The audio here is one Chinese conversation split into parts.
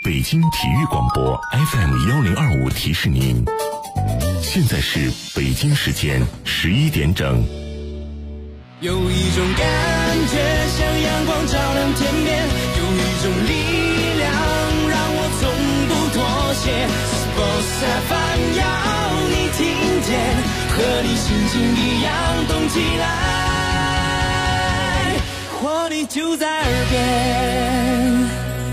北京体育广播 FM1025提示您，现在是北京时间11点整。 有一种感觉像阳光照亮天边，有一种力量让我从不妥协。Sports FM 要你听见，和你心情一样动起来，活力就在耳边。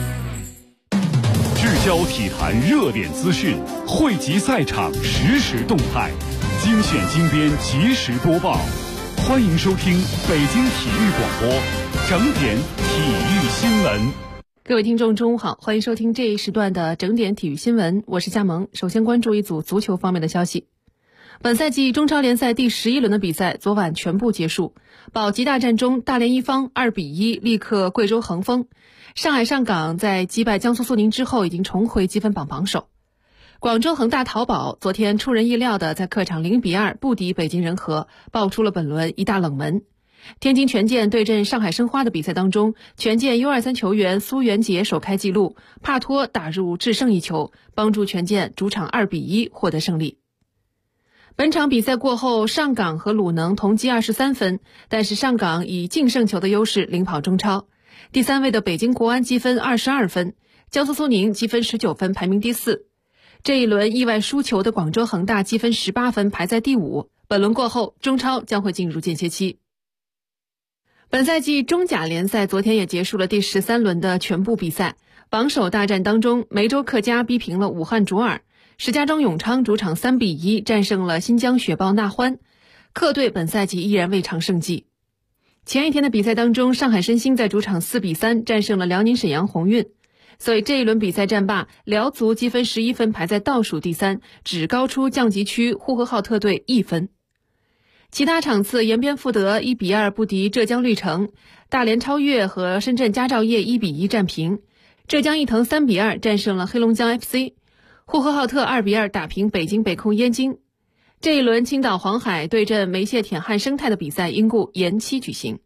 聚焦体坛热点资讯，汇集赛场实时动态，精选精编及时播报。欢迎收听北京体育广播整点体育新闻。 各位听众中午好，欢迎收听这一时段的整点体育新闻，我是夏萌。首先关注一组足球方面的消息。本赛季中超联赛第11轮的比赛昨晚全部结束，保级大战中大连一方2-1力克贵州恒丰，上海上港在击败江苏苏宁之后已经重回积分榜榜首。广州恒大淘宝昨天出人意料的在客场0-2不敌北京人和，爆出了本轮一大冷门。天津权健对阵上海申花的比赛当中，权健 U23 球员苏元杰首开纪录，帕托打入制胜一球，帮助权健主场2-1获得胜利。本场比赛过后，上港和鲁能同积23分，但是上港以净胜球的优势领跑中超。第3位的北京国安积分22分，江苏苏宁积分19分排名第4。这一轮意外输球的广州恒大积分18分排在第5。本轮过后，中超将会进入间歇期。本赛季中甲联赛昨天也结束了第13轮的全部比赛，榜首大战当中，梅州客家逼平了武汉卓尔，石家庄永昌主场3-1战胜了新疆雪豹纳欢，客队本赛季依然未尝胜绩。前一天的比赛当中，上海申鑫在主场4-3战胜了辽宁沈阳宏运，所以这一轮比赛战罢，辽足积分11分排在倒数第3，只高出降级区呼和浩特队1分。其他场次，延边富德1-2不敌浙江绿城，大连超越和深圳佳兆业1-1战平，浙江毅腾3-2战胜了黑龙江 FC， 呼和浩特2-2打平北京北控燕京。这一轮青岛黄海对阵梅谢铁汉生态的比赛因故延期举行。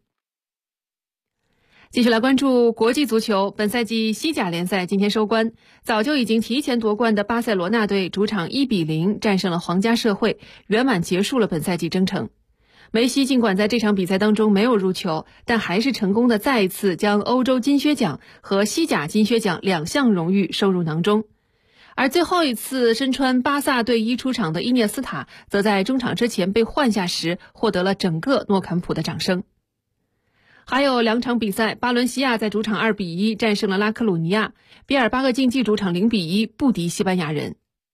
继续来关注国际足球，本赛季西甲联赛今天收官，早就已经提前夺冠的巴塞罗那队主场1-0战胜了皇家社会，圆满结束了本赛季征程。梅西尽管在这场比赛当中没有入球，但还是成功的再一次将欧洲金靴奖和西甲金靴奖2项荣誉收入囊中。而最后一次身穿巴萨队衣出场的伊涅斯塔，则在中场之前被换下时获得了整个诺坎普的掌声。还有2场比赛，巴伦西亚在主场2-1战胜了拉科鲁尼亚，比尔巴鄂竞技主场0-1不敌西班牙人。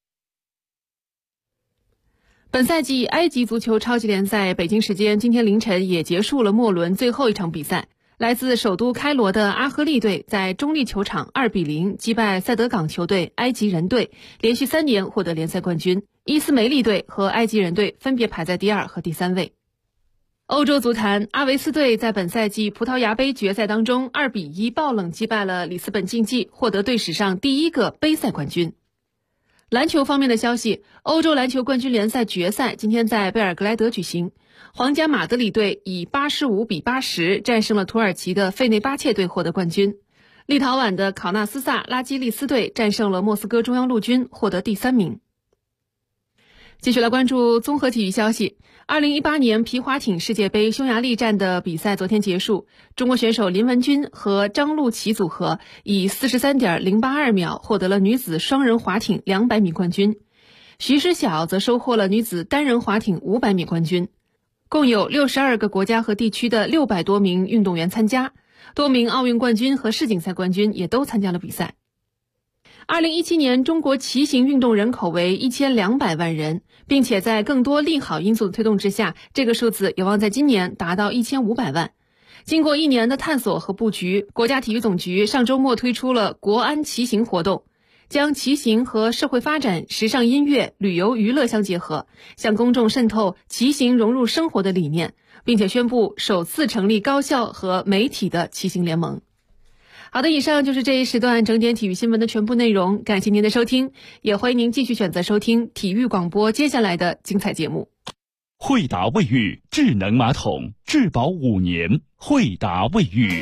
本赛季埃及足球超级联赛北京时间今天凌晨也结束了末轮最后一场比赛，来自首都开罗的阿赫利队在中立球场2-0击败塞德港球队埃及人队，连续3年获得联赛冠军。伊斯梅利队和埃及人队分别排在第2和第3位。欧洲足坛，阿维斯队在本赛季葡萄牙杯决赛当中2-1爆冷击败了里斯本竞技，获得队史上第1个杯赛冠军。篮球方面的消息，欧洲篮球冠军联赛决赛今天在贝尔格莱德举行，皇家马德里队以85-80战胜了土耳其的费内巴切队获得冠军。立陶宛的考纳斯萨拉基利斯队战胜了莫斯科中央陆军，获得第3名。继续来关注综合体育消息。2018年皮划艇世界杯匈牙利站的比赛昨天结束，中国选手林文君和张路琪组合以 43.082 秒获得了女子双人划艇200米冠军，徐诗晓则收获了女子单人划艇500米冠军。共有62个国家和地区的600多名运动员参加，多名奥运冠军和世锦赛冠军也都参加了比赛。2017年中国骑行运动人口为1200万人，并且在更多利好因素的推动之下，这个数字有望在今年达到1500万。经过1年的探索和布局，国家体育总局上周末推出了国安骑行活动，将骑行和社会发展、时尚音乐、旅游娱乐相结合，向公众渗透骑行融入生活的理念，并且宣布首次成立高校和媒体的骑行联盟。好的，以上就是这一时段整点体育新闻的全部内容，感谢您的收听，也欢迎您继续选择收听体育广播接下来的精彩节目。 惠达卫浴智能马桶质保5年，惠达卫浴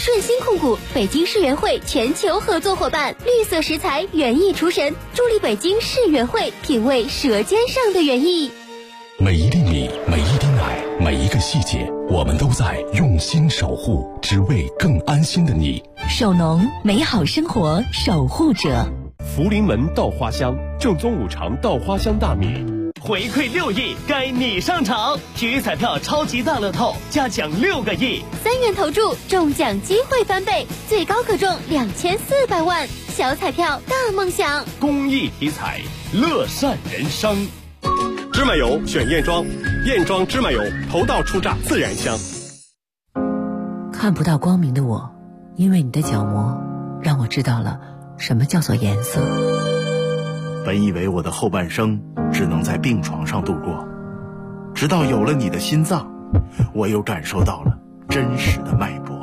顺心控股，北京世园会全球合作伙伴，绿色食材园艺厨神，助力北京世园会品味舌尖上的园艺。 每一粒米，每一滴奶，每一个细节，我们都在用心守护，只为更安心的你。 守农，美好生活守护者。 福临门稻花香，正宗5常稻花香大米。 回馈6亿，该你上场！体育彩票超级大乐透，加奖6个亿 ，3元投注，中奖机会翻倍，最高可中2400万。小彩票大梦想， 公益体彩，乐善人生。芝麻油选燕庄，燕庄芝麻油头道初榨自然香。 看不到光明的我，因为你的角膜，让我知道了什么叫做颜色。 本以为我的后半生只能在病床上度过，直到有了你的心脏，我又感受到了真实的脉搏。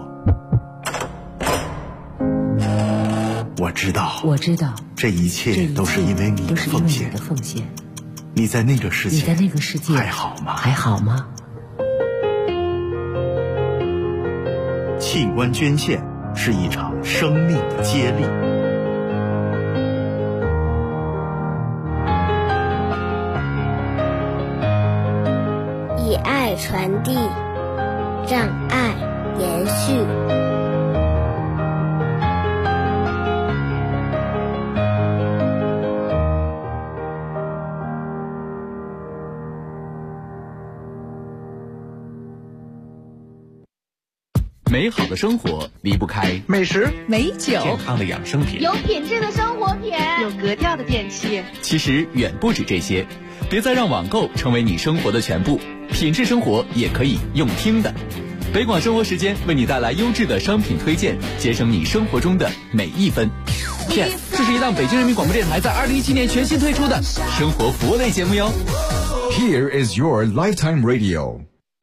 我知道，这一切都是因为你的奉献。你在那个世界还好吗？器官捐献是一场生命的接力。 以爱传递，让爱延续。 美好的生活离不开美食、 美酒、 健康的养生品、 有品质的生活品、 有格调的电器。 其实远不止这些，别再让网购成为你生活的全部，品质生活也可以用听的。北广生活时间为你带来优质的商品推荐，节省你生活中的每一分。这是一档北京人民广播电台在2017年全新推出的生活服务类节目哟。 Here is your lifetime radio。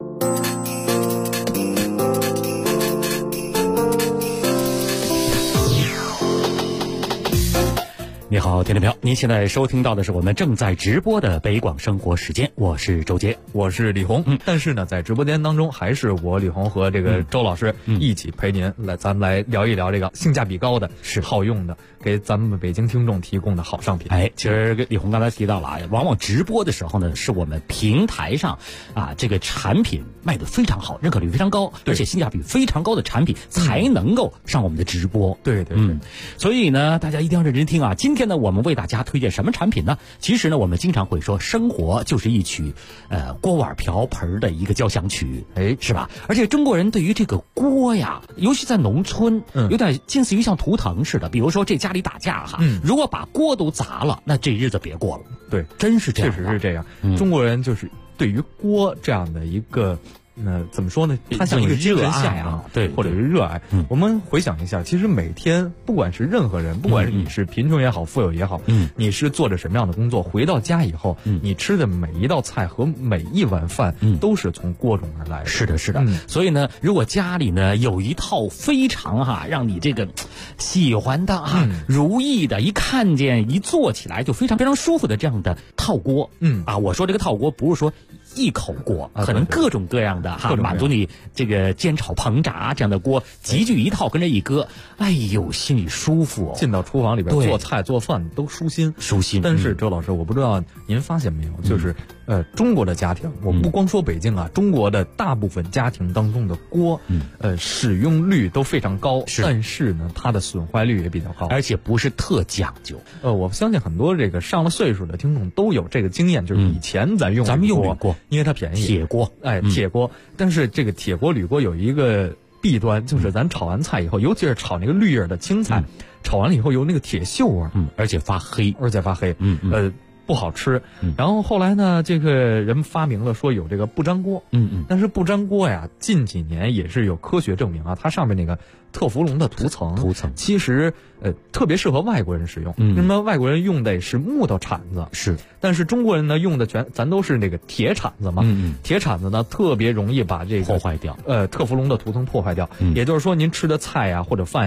你好，听众朋友，您现在收听到的是我们正在直播的北广生活时间，我是周杰， 我是李红。但是呢，在直播间当中，还是我李红和这个周老师一起陪您来，咱们来聊一聊这个性价比高的、是好用的，给咱们北京听众提供的好商品。 其实李红刚才提到了啊，往往直播的时候呢，是我们平台上啊这个产品卖得非常好，认可率非常高，而且性价比非常高的产品才能够上我们的直播。 对， 所以呢，大家一定要认真听啊。今天呢，我们为大家推荐什么产品呢？其实呢，我们经常会说，生活就是一曲锅碗瓢盆的一个交响曲，是吧？而且中国人对于这个锅呀，尤其在农村，有点近似于像图腾似的。比如说这家里打架哈，如果把锅都砸了，那这日子别过了。 对， 真是这样， 确实是这样。中国人就是对于锅这样的一个。怎么说呢？它像一个精神向往， 对， 或者是热爱。我们回想一下，其实每天，不管是任何人，不管是你是贫穷也好，富有也好，你是做着什么样的工作，回到家以后，你吃的每一道菜和每一碗饭，都是从锅中而来的。 是的，是的。所以呢，如果家里呢有一套非常让你这个喜欢的如意的，一看见一做起来就非常非常舒服的这样的套锅，我说这个套锅不是说一口锅，可能各种各样的满足你这个煎炒烹炸这样的锅集聚一套，跟着一搁，哎呦，心里舒服进到厨房里边做菜做饭都舒心。但是周老师，我不知道您发现没有，就是中国的家庭，我不光说北京啊，中国的大部分家庭当中的锅，使用率都非常高，但是呢，它的损坏率也比较高， 而且不是特讲究。 我相信很多这个上了岁数的听众都有这个经验，就是以前咱们用铝锅，因为它便宜， 铁锅， 铁锅。但是这个铁锅、铝锅有一个弊端，就是咱炒完菜以后，尤其是炒那个绿叶的青菜，炒完了以后有那个铁锈味， 而且发黑， 不好吃。然后后来呢，这个人发明了说有这个不粘锅，但是不粘锅呀，近几年也是有科学证明啊，它上面那个特氟龙的涂层其实特别适合外国人使用。那么外国人用的是木头铲子，但是中国人呢用的咱都是那个铁铲子嘛。铁铲子呢特别容易把这个破坏掉， 特氟龙的涂层破坏掉。也就是说，您吃的菜呀或者饭呀，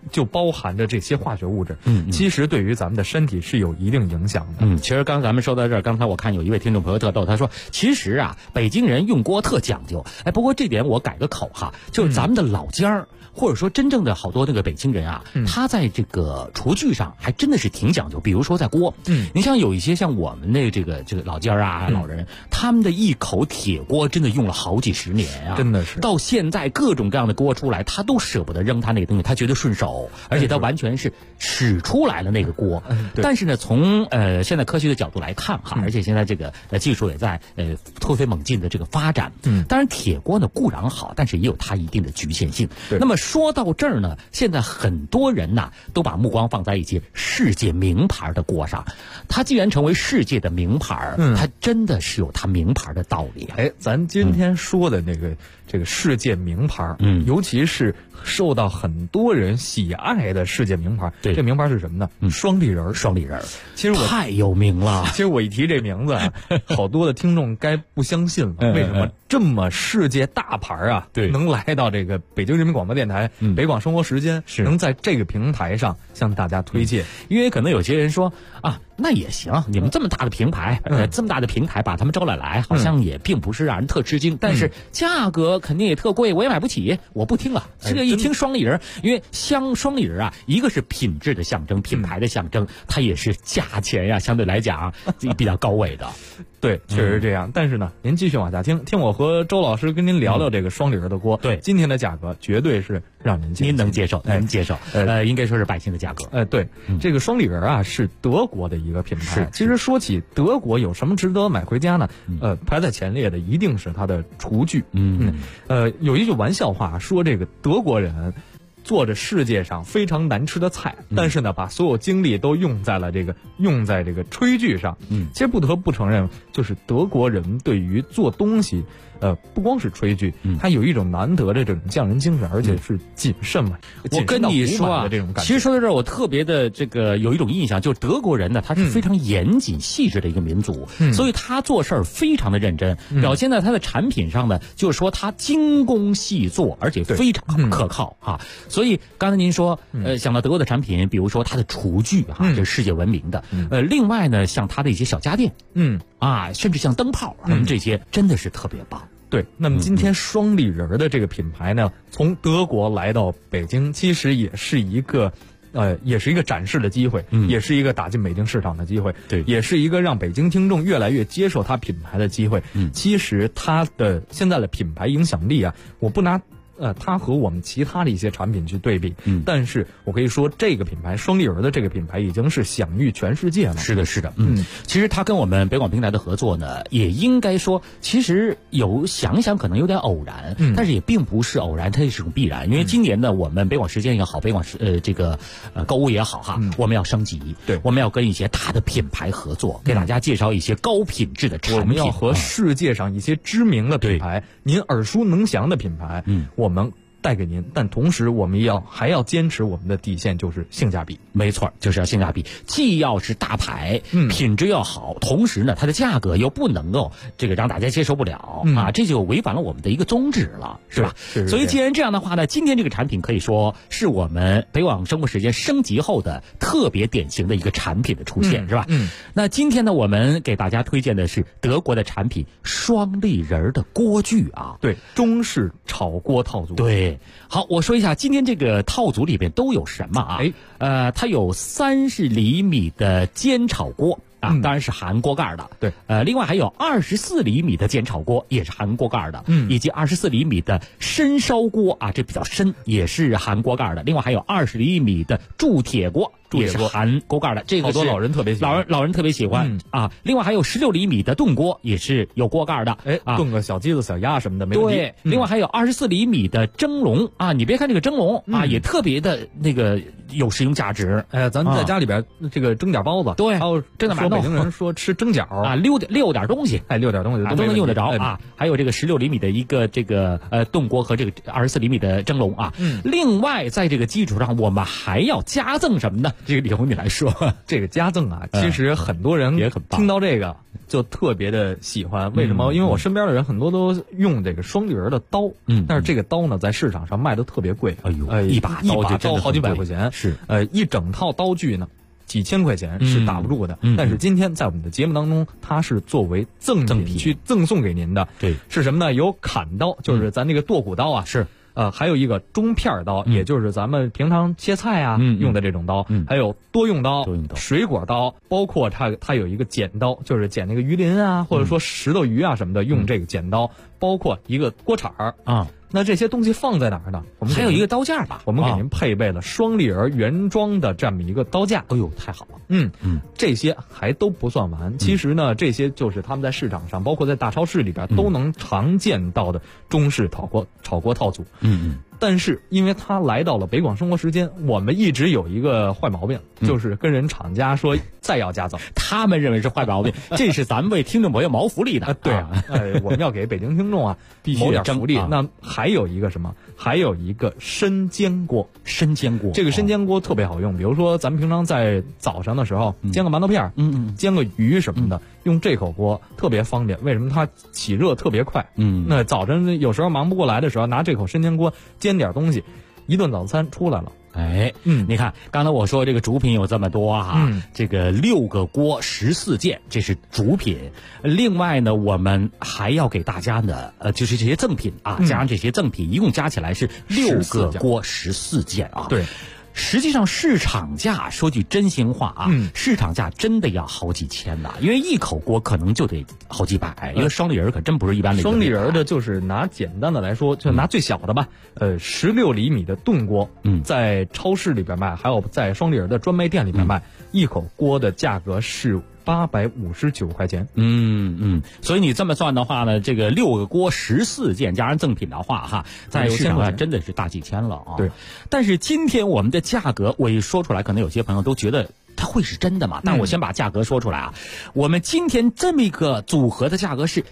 就包含着这些化学物质，其实对于咱们的身体是有一定影响的。 其实刚才咱们说到这儿，刚才我看有一位听众朋友特逗，他说其实啊，北京人用锅特讲究。不过这点我改个口哈，就是咱们的老家儿。或者说真正的好多那个北京人啊，他在这个厨具上还真的是挺讲究。比如说在锅，你像有一些像我们的这个老家啊、老人，他们的一口铁锅真的用了好几十年啊， 真的是到现在各种各样的锅出来，他都舍不得扔他那个东西，他觉得顺手，而且他完全是使出来了那个锅。但是呢，从现在科学的角度来看哈，而且现在这个技术也在突飞猛进的这个发展。当然铁锅呢固然好，但是也有它一定的局限性。那么说到这儿呢，现在很多人呐都把目光放在一些世界名牌的锅上。它既然成为世界的名牌，它真的是有它名牌的道理。 咱今天说的这个世界名牌，尤其是受到很多人喜爱的世界名牌，这名牌是什么呢？双立人。 双立人， 其实我太有名了。 其实我一提这名字啊，好多的听众该不相信了。为什么这么世界大牌啊，能来到这个北京人民广播电台北广生活时间，能在这个平台上向大家推荐？ 因为可能有些人说啊，那也行，你们这么大的品牌，这么大的平台把他们招来，好像也并不是让人特吃惊，但是价格肯定也特贵，我也买不起，我不听了。这个一听双立人，因为双立人啊，一个是品质的象征，品牌的象征，它也是价钱呀，相对来讲比较高位的。 对，确实是这样。但是呢，您继续往下听我和周老师跟您聊聊这个双立人的锅。 对， 今天的价格绝对是让您能接受，能接受。应该说是百姓的价格。 对，这个双立人啊是德国的一个品牌。其实说起德国有什么值得买回家呢？排在前列的一定是它的厨具。有一句玩笑话说，这个德国人做着世界上非常难吃的菜，但是呢，把所有精力都用在这个炊具上。其实不得不承认，就是德国人对于做东西，不光是炊具，他有一种难得的这种匠人精神，而且是谨慎嘛。 我跟你说啊，其实说到这儿，我特别的有一种印象，就是德国人呢，他是非常严谨细致的一个民族，所以他做事儿非常的认真，表现在他的产品上呢，就是说他精工细作，而且非常可靠啊。所以刚才您说，想到德国的产品，比如说它的厨具啊，这是世界闻名的。另外呢，像它的一些小家电，甚至像灯泡什么这些，真的是特别棒。 对，那么今天双立人的这个品牌呢，从德国来到北京，其实也是一个展示的机会，也是一个打进北京市场的机会， 对， 也是一个让北京听众越来越接受它品牌的机会。其实它的现在的品牌影响力啊，我不拿它和我们其他的一些产品去对比，但是我可以说这个品牌双立人的这个品牌已经是享誉全世界了。 是的，其实它跟我们北广平台的合作呢，也应该说，其实想想可能有点偶然，但是也并不是偶然，它也是种必然。因为今年呢，我们北广时间也好，北广购物也好哈，我们要升级， 对， 我们要跟一些大的品牌合作，给大家介绍一些高品质的产品。 我们要和世界上一些知名的品牌，您耳熟能详的品牌，我们带给您，但同时我们还要坚持我们的底线，就是性价比。 没错，就是要性价比，既要是大牌，品质要好，同时呢，它的价格又不能够让大家接受不了啊，这就违反了我们的一个宗旨了，是吧？所以既然这样的话呢，今天这个产品可以说是我们北广生活时间升级后的特别典型的一个产品的出现，是吧？那今天呢，我们给大家推荐的是德国的产品双立人的锅具啊， 对，中式炒锅套组， 对。好，我说一下今天这个套组里边都有什么啊？它有30厘米的煎炒锅啊，当然是含锅盖的。 对， 另外还有24厘米的煎炒锅，也是含锅盖的。以及24厘米的深烧锅啊，这比较深，也是含锅盖的。另外还有20厘米的铸铁锅。也是含锅盖的，这个好多老人特别喜欢， 老人特别喜欢啊。另外还有16厘米的炖锅，也是有锅盖的， 炖个小鸡子、小鸭什么的没问题。 对，另外还有24厘米的蒸笼啊，你别看这个蒸笼啊，也特别的有实用价值。 咱们在家里边蒸点包子， 对， 还有蒸点馒头。 北京人说吃蒸饺啊，溜点东西， 溜点东西都能用得着啊。还有这个16厘米的一个炖锅和这个24厘米的蒸笼啊。另外在这个基础上，我们还要加赠什么呢？ 这个李红你来说， 这个家政啊，其实很多人也很棒， 听到这个就特别的喜欢。为什么？因为我身边的人很多都用这个双立人的刀，但是这个刀呢，在市场上卖的特别贵， 哎呦，一把刀好几百块钱， 是一整套刀具呢。几千块钱是打不住的，但是今天在我们的节目当中，它是作为赠品去赠送给您的。 对， 是什么呢？有砍刀，就是咱这个剁骨刀啊， 是还有一个中片刀，也就是咱们平常切菜啊用的这种刀，还有多用刀、水果刀，包括它有一个剪刀，就是剪那个鱼鳞啊，或者说石头鱼啊什么的，用这个剪刀，包括一个锅铲啊。那这些东西放在哪儿呢？我们还有一个刀架吧， 我们给您配备了双立人原装的这么一个刀架。 哎呦，太好了！ 这些还都不算完。其实呢，这些就是他们在市场上，包括在大超市里边都能常见到的中式炒锅套组。但是因为它来到了北广生活时间，我们一直有一个坏毛病，就是跟人厂家说再要加赠， 他们认为是坏毛病，这是咱们为听众朋友谋福利的。 对啊，我们要给北京听众啊谋点福利。那还有一个什么？还有一个生煎锅。 生煎锅， 这个生煎锅特别好用。比如说咱们平常在早上的时候煎个馒头片，煎个鱼什么的，用这口锅特别方便。为什么？它起热特别快。那早晨有时候忙不过来的时候，拿这口生煎锅煎点东西，一顿早餐出来了。 哎，你看，刚才我说这个主品有这么多哈，这个6个锅14件，这是主品。另外呢，我们还要给大家呢，就是这些赠品啊，加上这些赠品，一共加起来是6个锅14件啊。 对。 实际上市场价，说句真心话啊，市场价真的要好几千呐，因为一口锅可能就得好几百，因为双立人可真不是一般的。 双立人的就是拿简单的来说，就拿最小的吧，16厘米的炖锅，在超市里边卖，还有在双立人的专卖店里边卖，一口锅的价格是859块钱。 所以你这么算的话呢，这个6个锅14件加上赠品的话哈，在市场上真的是大几千了啊。 对， 但是今天我们的价格，我一说出来，可能有些朋友都觉得它会是真的嘛？但我先把价格说出来啊。我们今天这么一个组合的价格是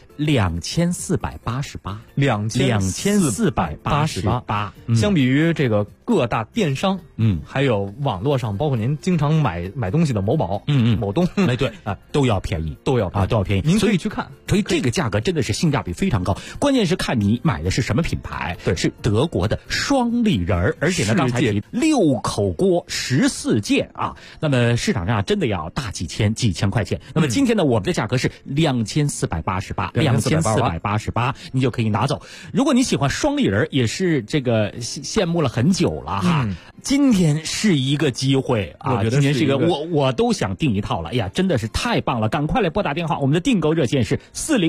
2488，2488。 相比于这个各大电商，还有网络上，包括您经常买东西的某宝，某东， 哎对啊，都要便宜，都要便宜。 您可以去看， 所以这个价格真的是性价比非常高。关键是看你买的是什么品牌， 对， 是德国的双立人，而且呢，刚才提6口锅14件啊，那么市场上真的要大几千块钱。那么今天呢，我们的价格是2488，你就可以拿走。如果你喜欢双立人，也是这个羡慕了很久了哈。今天是一个机会啊！ 我觉得今天是一个我都想订一套了。哎呀，真的是太棒了！赶快来拨打电话，我们的订购热线是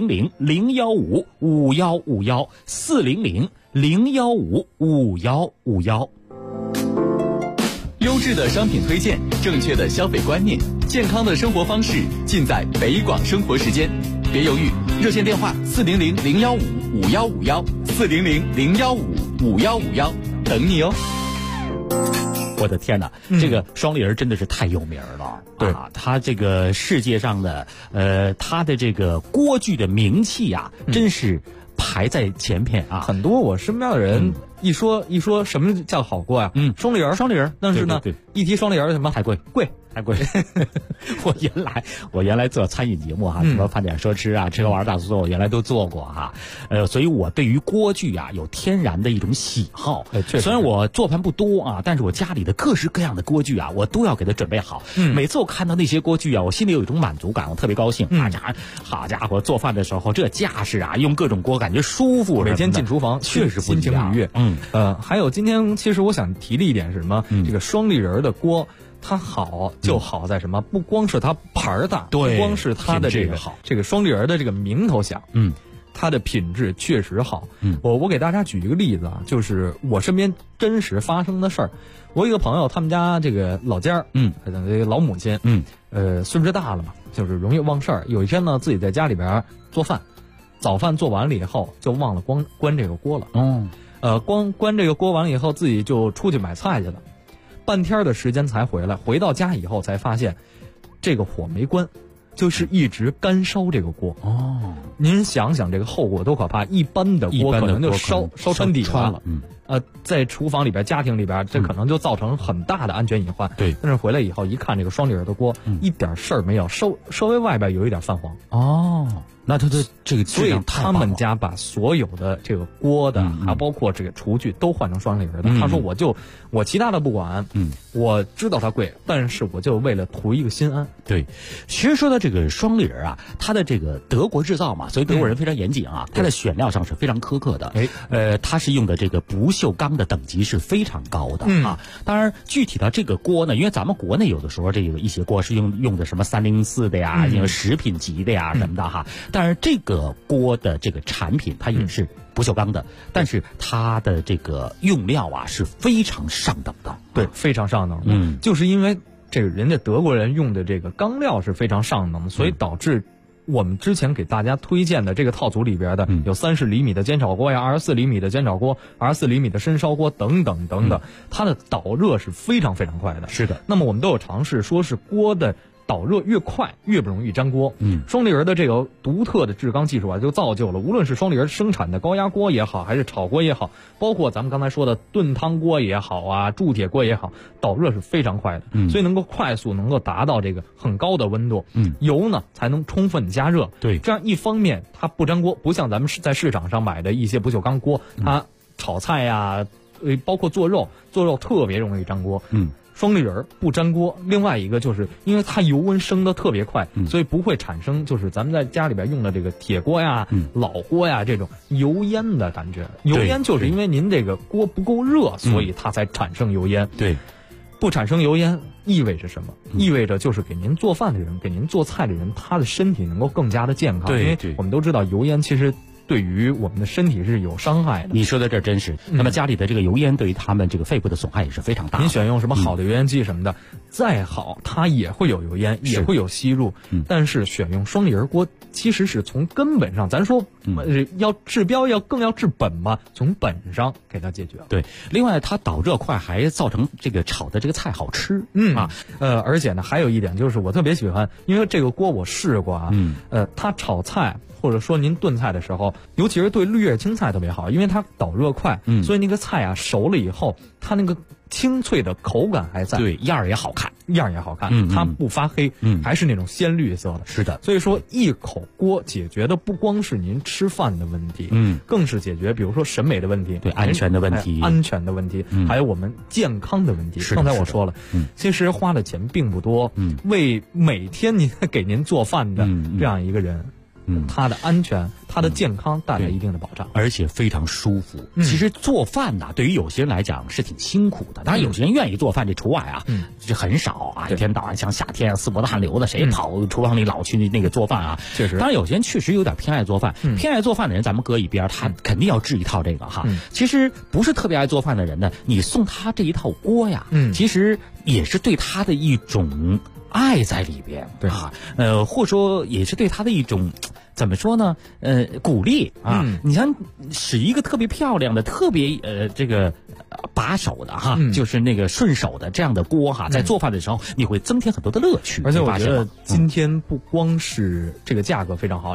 400-015-5151，400-015-5151。 优质的商品推荐，正确的消费观念，健康的生活方式，尽在北广生活时间。别犹豫，热线电话400-015-5151，400-015-5151，等你哦。 我的天哪，这个双立人真的是太有名了。 对啊，他这个世界上的他的这个锅具的名气啊，真是排在前面啊。 很多我身边的人一说什么叫好锅啊，双立人，但是呢，一提双立人什么太贵。我原来做餐饮节目哈，什么饭点说吃啊，吃喝玩大做，我原来都做过哈。所以我对于锅具啊有天然的一种喜好。虽然我做饭不多啊，但是我家里的各式各样的锅具啊，我都要给它准备好。每次我看到那些锅具啊，我心里有一种满足感，我特别高兴。好家伙，做饭的时候这架势啊，用各种锅感觉舒服。 每天进厨房确实不一样， 心情愉悦。还有今天其实我想提的一点是什么？这个双立人的锅。它好就好在什么？不光是它牌儿大，不光是它的这个双立人的这个名头响，它的品质确实好。我给大家举一个例子啊，就是我身边真实发生的事儿。我有一个朋友，他们家这个老家儿，这个老母亲，岁数大了嘛，就是容易忘事儿。有一天呢，自己在家里边做饭，早饭做完了以后，就忘了关这个锅了。关这个锅完了以后，自己就出去买菜去了。半天的时间才回来，回到家以后才发现，这个火没关， 就是一直干烧这个锅。 哦， 您想想这个后果多可怕！一般的锅可能就烧穿底了。在厨房里边、家庭里边，这可能就造成很大的安全隐患。 对， 但是回来以后一看，这个双立人的锅，一点事儿没有，稍微外边有一点泛黄。 哦，那它的这个所以他们家把所有的这个锅的，还包括这个厨具都换成双立人的。他说我其他的不管，我知道它贵，但是我就为了图一个心安。 对，其实说到这个双立人啊，它的这个德国制造嘛，所以德国人非常严谨啊，它的选料上是非常苛刻的。它是用的这个不锈钢的等级是非常高的啊。当然，具体的这个锅呢，因为咱们国内有的时候这个一些锅是用的什么304的呀，食品级的呀什么的哈。但是这个锅的这个产品它也是不锈钢的，但是它的这个用料啊是非常上等的。 对，非常上等。就是因为这个人家德国人用的这个钢料是非常上等的，所以导致我们之前给大家推荐的这个套组里边的有30厘米的煎炒锅呀、24厘米的煎炒锅、24厘米的深烧锅等等等等，它的导热是非常非常快的。 是的， 那么我们都有尝试，说是锅的导热越快越不容易粘锅。双立人的这个独特的制钢技术啊，就造就了无论是双立人生产的高压锅也好，还是炒锅也好，包括咱们刚才说的炖汤锅也好啊，铸铁锅也好，导热是非常快的，所以能够快速能够达到这个很高的温度，油呢才能充分加热。 对， 这样一方面它不粘锅，不像咱们在市场上买的一些不锈钢锅，它炒菜呀，包括做肉特别容易粘锅。双立人不粘锅，另外一个就是因为它油温升得特别快，所以不会产生就是咱们在家里边用的这个铁锅呀、老锅呀这种油烟的感觉。油烟就是因为您这个锅不够热，所以它才产生油烟。 对， 不产生油烟意味着什么？意味着就是给您做饭的人、给您做菜的人，他的身体能够更加的健康。因为我们都知道油烟其实对于我们的身体是有伤害的。 你说的这真是。那么家里的这个油烟对于他们这个肺部的损害也是非常大的。 您选用什么好的油烟机什么的，再好它也会有油烟，也会有吸入。但是选用双立人锅，其实是从根本上，咱说要治标更要治本嘛，从本上给它解决。 对，另外它导热快，还造成这个炒的这个菜好吃。 而且呢，还有一点就是我特别喜欢，因为这个锅我试过啊，它炒菜或者说您炖菜的时候，尤其是对绿叶青菜特别好，因为它导热快，所以那个菜啊熟了以后，它那个清脆的口感还在， 对，样儿也好看， 它不发黑，还是那种鲜绿色的。 是的， 所以说一口锅解决的不光是您吃饭的问题，更是解决比如说审美的问题， 对，安全的问题， 还有我们健康的问题。刚才我说了，其实花的钱并不多，为每天您给您做饭的这样一个人。它的安全、它的健康带来一定的保障， 而且非常舒服。其实做饭呢，对于有些人来讲是挺辛苦的，当然有些人愿意做饭，这除外啊，这很少啊。一天到晚像夏天淄博的汗流的，谁跑厨房里老去那个做饭啊？ 确实， 当然有些人确实有点偏爱做饭，偏爱做饭的人咱们搁一边，他肯定要治一套这个哈。其实不是特别爱做饭的人呢，你送他这一套锅呀，其实也是对他的一种爱在里边， 对啊，或者说也是对他的一种怎么说呢？鼓励啊！你像使一个特别漂亮的、特别这个把手的哈，就是那个顺手的这样的锅哈，在做饭的时候你会增添很多的乐趣。 而且我觉得今天不光是这个价格非常好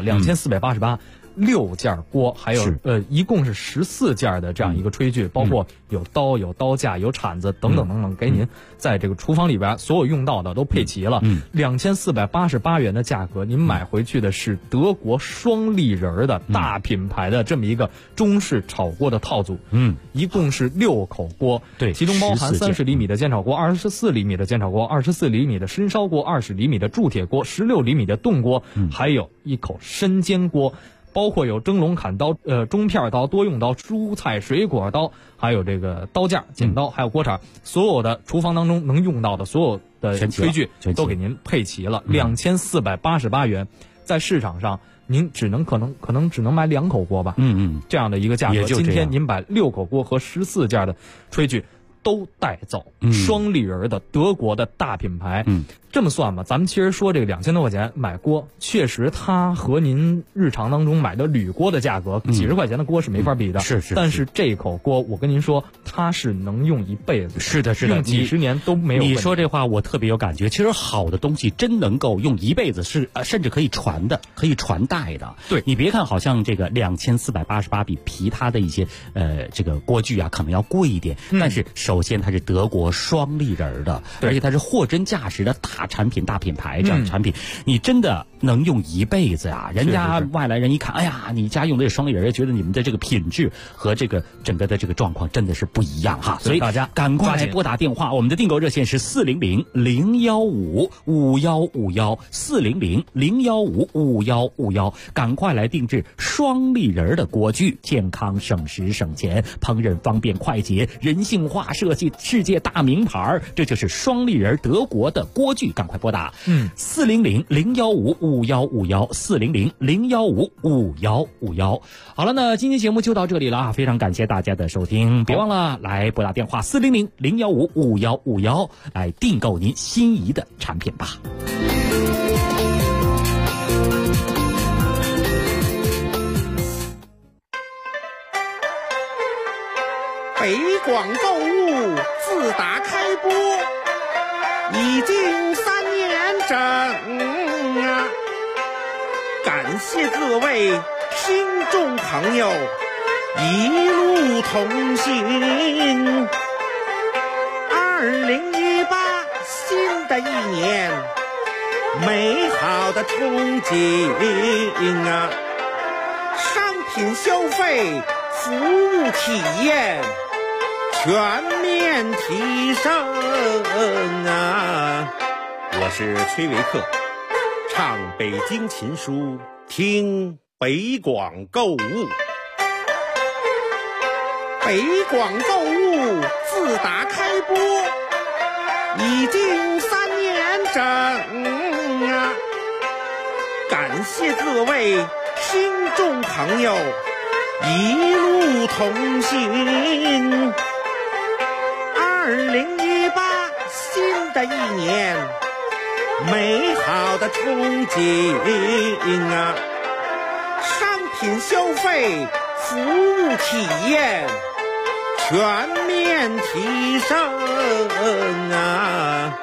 ，2488。6件锅，还有一共是14件的这样一个炊具，包括有刀、有刀架、有铲子等等等等，给您在这个厨房里边所有用到的都配齐了。2488元的价格，您买回去的是德国双立人的大品牌的这么一个中式炒锅的套组。一共是6口锅， 对， 其中包含30厘米的煎炒锅、24厘米的煎炒锅、24厘米的深烧锅、20厘米的铸铁锅、16厘米的炖锅，还有一口深煎锅。包括有蒸笼、砍刀、中片刀、多用刀、蔬菜水果刀，还有这个刀架、剪刀，还有锅铲，所有的厨房当中能用到的所有的炊具都给您配齐了。2488元，在市场上您可能只能买2口锅吧，这样的一个价格。今天您把6口锅和14件的炊具都带走，双立人的德国的大品牌， 这么算吧，咱们其实说这个2000多块钱买锅，确实它和您日常当中买的铝锅的价格，几十块钱的锅是没法比的。 是。 但是这口锅，我跟您说，它是能用一辈子。 是的， 用几十年都没有问题。 你说这话我特别有感觉。其实好的东西真能够用一辈子，甚至可以传的，可以传代的。 对， 你别看好像这个2488比其他的一些这个锅具啊可能要贵一点，但是首先它是德国双立人的，而且它是货真价实的大产品、大品牌这样的产品，你真的能用一辈子啊！人家外来人一看，哎呀，你家用的是双立人，觉得你们的这个品质和这个整个的这个状况真的是不一样哈。所以大家赶快来拨打电话，我们的订购热线是400-015-5151，400-015-5151，赶快来定制双立人的锅具，健康省时省钱，烹饪方便快捷，人性化设计，世界大名牌，这就是双立人德国的锅具，赶快拨打400-015-5151，400-015-5151。好了，那今天节目就到这里了啊，非常感谢大家的收听，别忘了来拨打电话400-015-5151来订购您心仪的产品吧。 北广购物自打开播已经3年整啊，感谢各位听众朋友一路同行。2018新的一年，美好的憧憬啊，商品消费，服务体验全面提升啊！我是崔维克，唱北京琴书，听北广购物。北广购物自打开播已经3年整啊，感谢各位听众朋友一路同行。2018新的一年，美好的憧憬啊，商品消费，服务体验全面提升啊！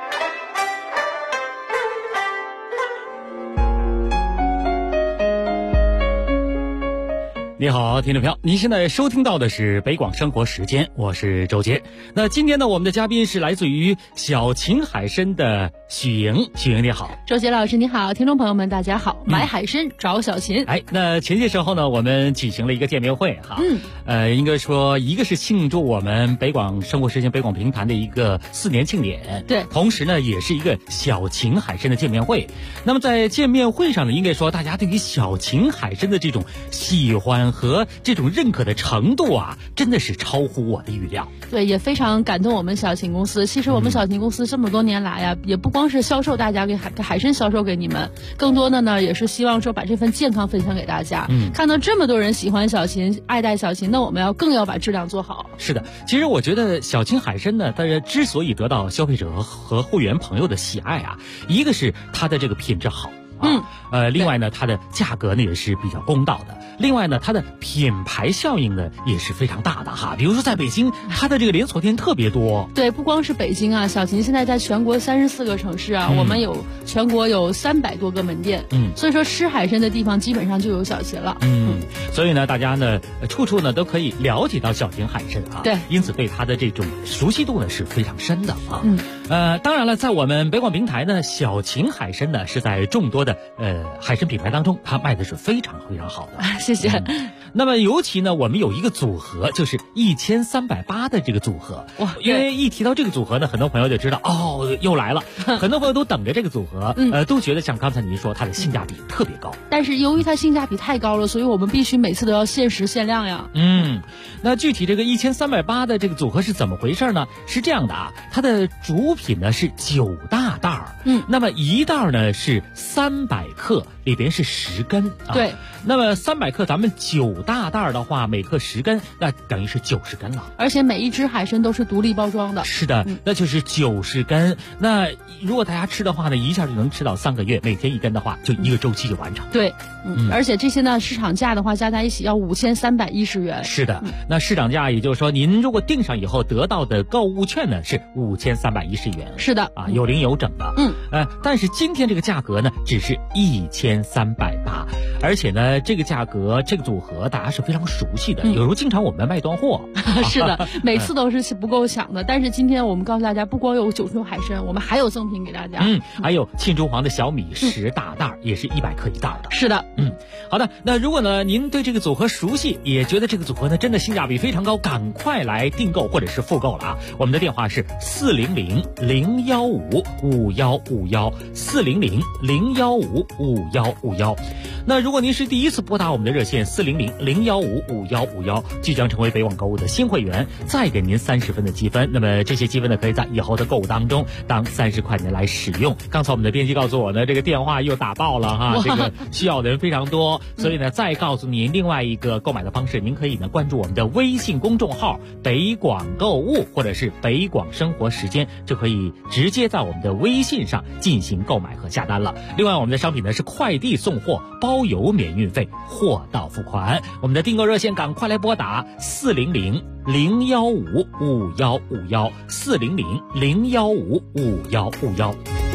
你好，听众朋友，您现在收听到的是北广生活时间，我是周杰。那今天呢，我们的嘉宾是来自于小秦海参的许莹。许莹你好。 周杰老师你好，听众朋友们大家好。买海参找小秦。 那前些时候呢，我们举行了一个见面会哈。应该说一个是庆祝我们北广生活时间北广评弹的一个4年庆典， 对， 同时呢也是一个小秦海参的见面会。那么在见面会上呢，应该说大家对于小秦海参的这种喜欢和这种认可的程度啊，真的是超乎我的预料。 对，也非常感动我们小秦公司。其实我们小秦公司这么多年来呀，也不光是销售大家给海参销售给你们，更多的呢也是希望说把这份健康分享给大家。看到这么多人喜欢小秦，爱戴小秦，那我们更要把质量做好。 是的，其实我觉得小秦海参呢，它之所以得到消费者和会员朋友的喜爱啊，一个是它的这个品质好。另外呢，它的价格呢也是比较公道的。另外呢，它的品牌效应呢也是非常大的哈。比如说在北京，它的这个连锁店特别多。 对，不光是北京啊，小秦现在在全国34个城市啊，我们全国有300多个门店。所以说吃海参的地方基本上就有小秦了。 所以呢，大家呢处处呢都可以了解到小秦海参啊。 对， 因此对它的这种熟悉度呢是非常深的啊。当然了，在我们北广平台呢，小秦海参呢是在众多的海参品牌当中，它卖的是非常非常好的。 谢谢。 那么尤其呢，我们有一个组合，就是1380的这个组合。哇！因为一提到这个组合呢，很多朋友就知道哦，又来了。很多朋友都等着这个组合，都觉得像刚才您说，它的性价比特别高。 但是由于它性价比太高了，所以我们必须每次都要限时限量呀。 那具体这个1380的这个组合是怎么回事呢？是这样的啊，它的主品呢是9大袋儿。那么一袋呢是300克里边是10根啊。 对， 那么300克咱们9大袋的话，每克10根，那等于是90根了。 而且每一只海参都是独立包装的。 是的，那就是90根。那如果大家吃的话呢，一下就能吃到3个月，每天1根的话，就1个周期就完成。 对，而且这些呢，市场价的话加在一起要5310元。 是的，那市场价也就是说，您如果订上以后得到的购物券呢是5310元。 是的， 啊，有零有整的。但是今天这个价格呢，只是1380，而且呢，这个价格这个组合大家是非常熟悉的，有时候经常我们卖断货。 是的，每次都是不够抢的。但是今天我们告诉大家，不光有9种海参，我们还有赠品给大家。 还有沁中黄的小米10大袋，也是100克1袋的。 是的， 好的。那如果呢您对这个组合熟悉，也觉得这个组合呢真的性价比非常高，赶快来订购或者是复购了啊！我们的电话是400-015-5151，400-015-5151。那如果您是第一次拨打我们的热线400-015-5151，即将成为北网购物的新会员，再给您30分的积分。那么这些积分呢，可以在以后的购物当中当30块钱来使用。刚才我们的编辑告诉我呢，这个电话又打爆了哈，这个需要的人非常多，所以呢，再告诉您另外一个购买的方式，您可以呢关注我们的微信公众号北广购物或者是北广生活时间，就可以直接在我们的微信上进行购买和下单了。另外我们的商品呢是快递送货，包邮免运费，货到付款。我们的订购热线赶快来拨打400-015-5151，400-015-5151。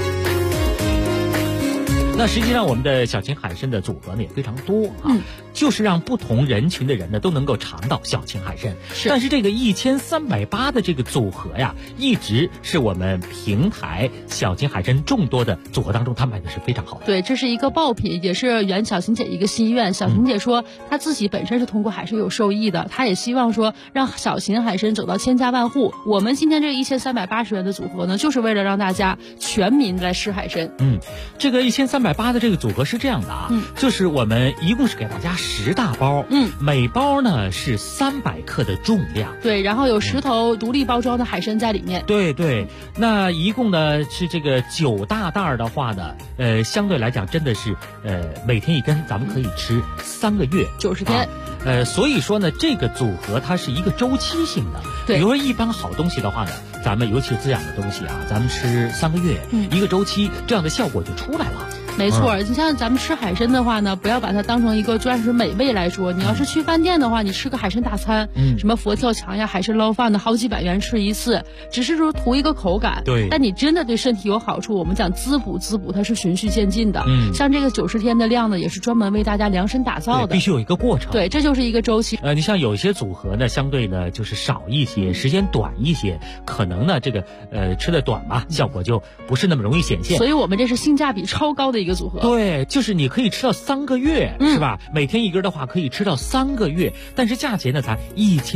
那实际上我们的小秦海参的组合呢也非常多啊，就是让不同人群的人呢都能够尝到小秦海参。但是这个1380的这个组合呀，一直是我们平台小秦海参众多的组合当中，它卖的是非常好的。 对，这是一个爆品，也是圆小秦姐一个心愿。小秦姐说，她自己本身是通过海参有受益的，她也希望说让小秦海参走到千家万户。我们今天这个1380元的组合呢，就是为了让大家全民来吃海参。 这个1380的这个组合是这样的啊，就是我们一共是给大家10大包，每包呢是300克的重量， 对，然后有10头独立包装的海参在里面， 对，那一共呢是这个9大袋的话呢，相对来讲真的是每天1根，咱们可以吃3个月 90天。 所以说呢，这个组合它是一个周期性的。 对， 比如说一般好东西的话呢，咱们尤其是滋养的东西啊，咱们吃3个月，一个周期，这样的效果就出来了。 没错，你像咱们吃海参的话呢，不要把它当成一个专属美味来说。你要是去饭店的话，你吃个海参大餐，什么佛跳墙呀、海参捞饭的，好几百元吃一次，只是说图一个口感。 对， 但你真的对身体有好处。我们讲滋补，它是循序渐进的。像这个90天的量呢，也是专门为大家量身打造的， 必须有一个过程。 对，这就是一个周期。 你像有一些组合呢，相对呢就是少一些，时间短一些，可能呢这个吃的短嘛，效果就不是那么容易显现。 所以我们这是性价比超高的一个组合。 对。就是你可以吃到3个月，是吧？每天1根的话可以吃到3个月，但是价钱呢才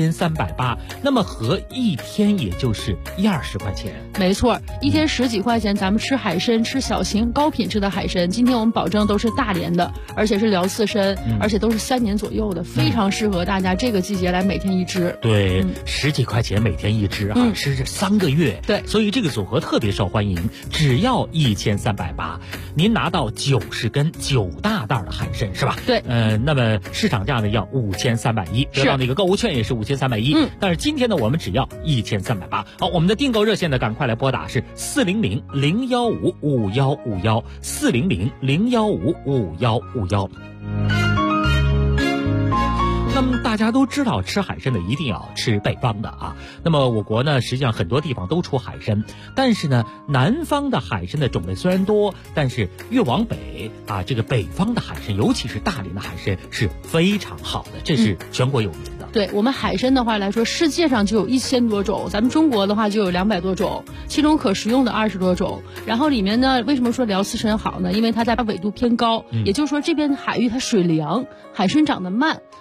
1380，那么合一天也就是120块钱。 没错，一天10几块钱，咱们吃海参，吃小秦高品质的海参。今天我们保证都是大连的，而且是辽刺参，而且都是3年左右的，非常适合大家这个季节来每天1只。 对，10几块钱每天1只啊，吃这3个月。 对， 所以这个组合特别受欢迎，只要1380，您拿到90根9大袋的海参是吧？ 对， 那么市场价呢要5310，得到那个购物券也是5310。但是今天呢，我们只要1380。好，我们的订购热线呢，赶快来拨打是400-015-5151，400-015-5151。那么大家都知道，吃海参的一定要吃北方的啊。那么我国呢，实际上很多地方都出海参，但是呢，南方的海参的种类虽然多，但是越往北啊，这个北方的海参，尤其是大连的海参是非常好的，这是全国有名的。 对，我们海参的话来说，世界上就有1000多种，咱们中国的话就有200多种，其中可食用的20多种。然后里面呢，为什么说辽刺参好呢？因为它在纬度偏高，也就是说这边海域它水凉，海参长得慢。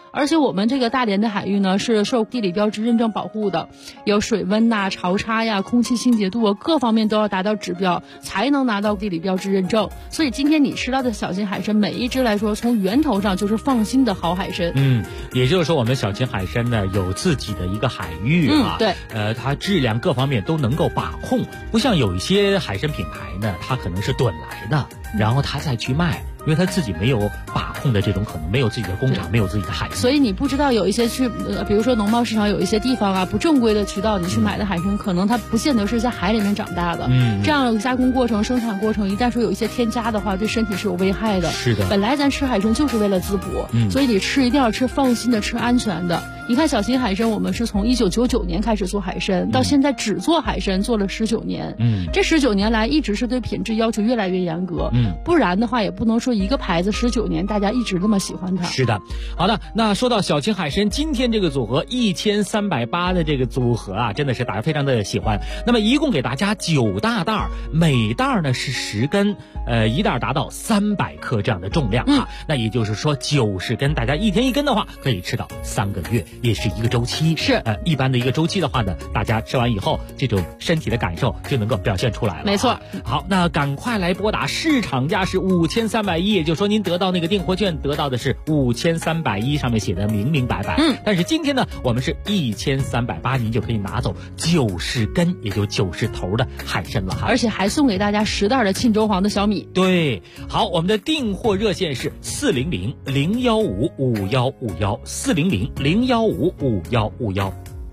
而且我们这个大连的海域呢是受地理标志认证保护的，有水温呐、潮差呀、空气清洁度啊，各方面都要达到指标才能拿到地理标志认证。所以今天你吃到的小秦海参，每一只来说从源头上就是放心的好海参。 也就是说我们小秦海参呢有自己的一个海域啊， 对， 它质量各方面都能够把控，不像有一些海参品牌呢，它可能是囤来的，然后它再去卖。因为他自己没有把控的这种可能，没有自己的工厂，没有自己的海域， 所以你不知道有一些比如说农贸市场有一些地方啊，不正规的渠道，你去买的海参，可能它不见得是在海里面长大的。这样加工过程、生产过程，一旦说有一些添加的话，对身体是有危害的。 是的， 本来咱吃海参就是为了滋补，所以你吃一定要吃放心的，吃安全的。你看小秦海参，我们是从1999年开始做海参，到现在只做海参做了19年。这19年来一直是对品质要求越来越严格。不然的话也不能说一个牌子19年大家一直那么喜欢它。 是的，好的，那说到小秦海参，今天这个组合1380的这个组合啊，真的是大家非常的喜欢。那么一共给大家9大袋，每袋呢是10根，一袋达到300克这样的重量啊。那也就是说90根，大家一天1根的话，可以吃到3个月。也是一个周期， 是一般的一个周期的话呢，大家吃完以后，这种身体的感受就能够表现出来了。 没错。 好，那赶快来拨打市场价是5310，也就是说您得到那个订货券得到的是5310，上面写的明明白白。但是今天呢，我们是1380，您就可以拿走90根，也就90头的海参了哈。 而且还送给大家10袋的沁州黄的小米。 对，好，我们的订货热线是400-015-5151，400-015-5151。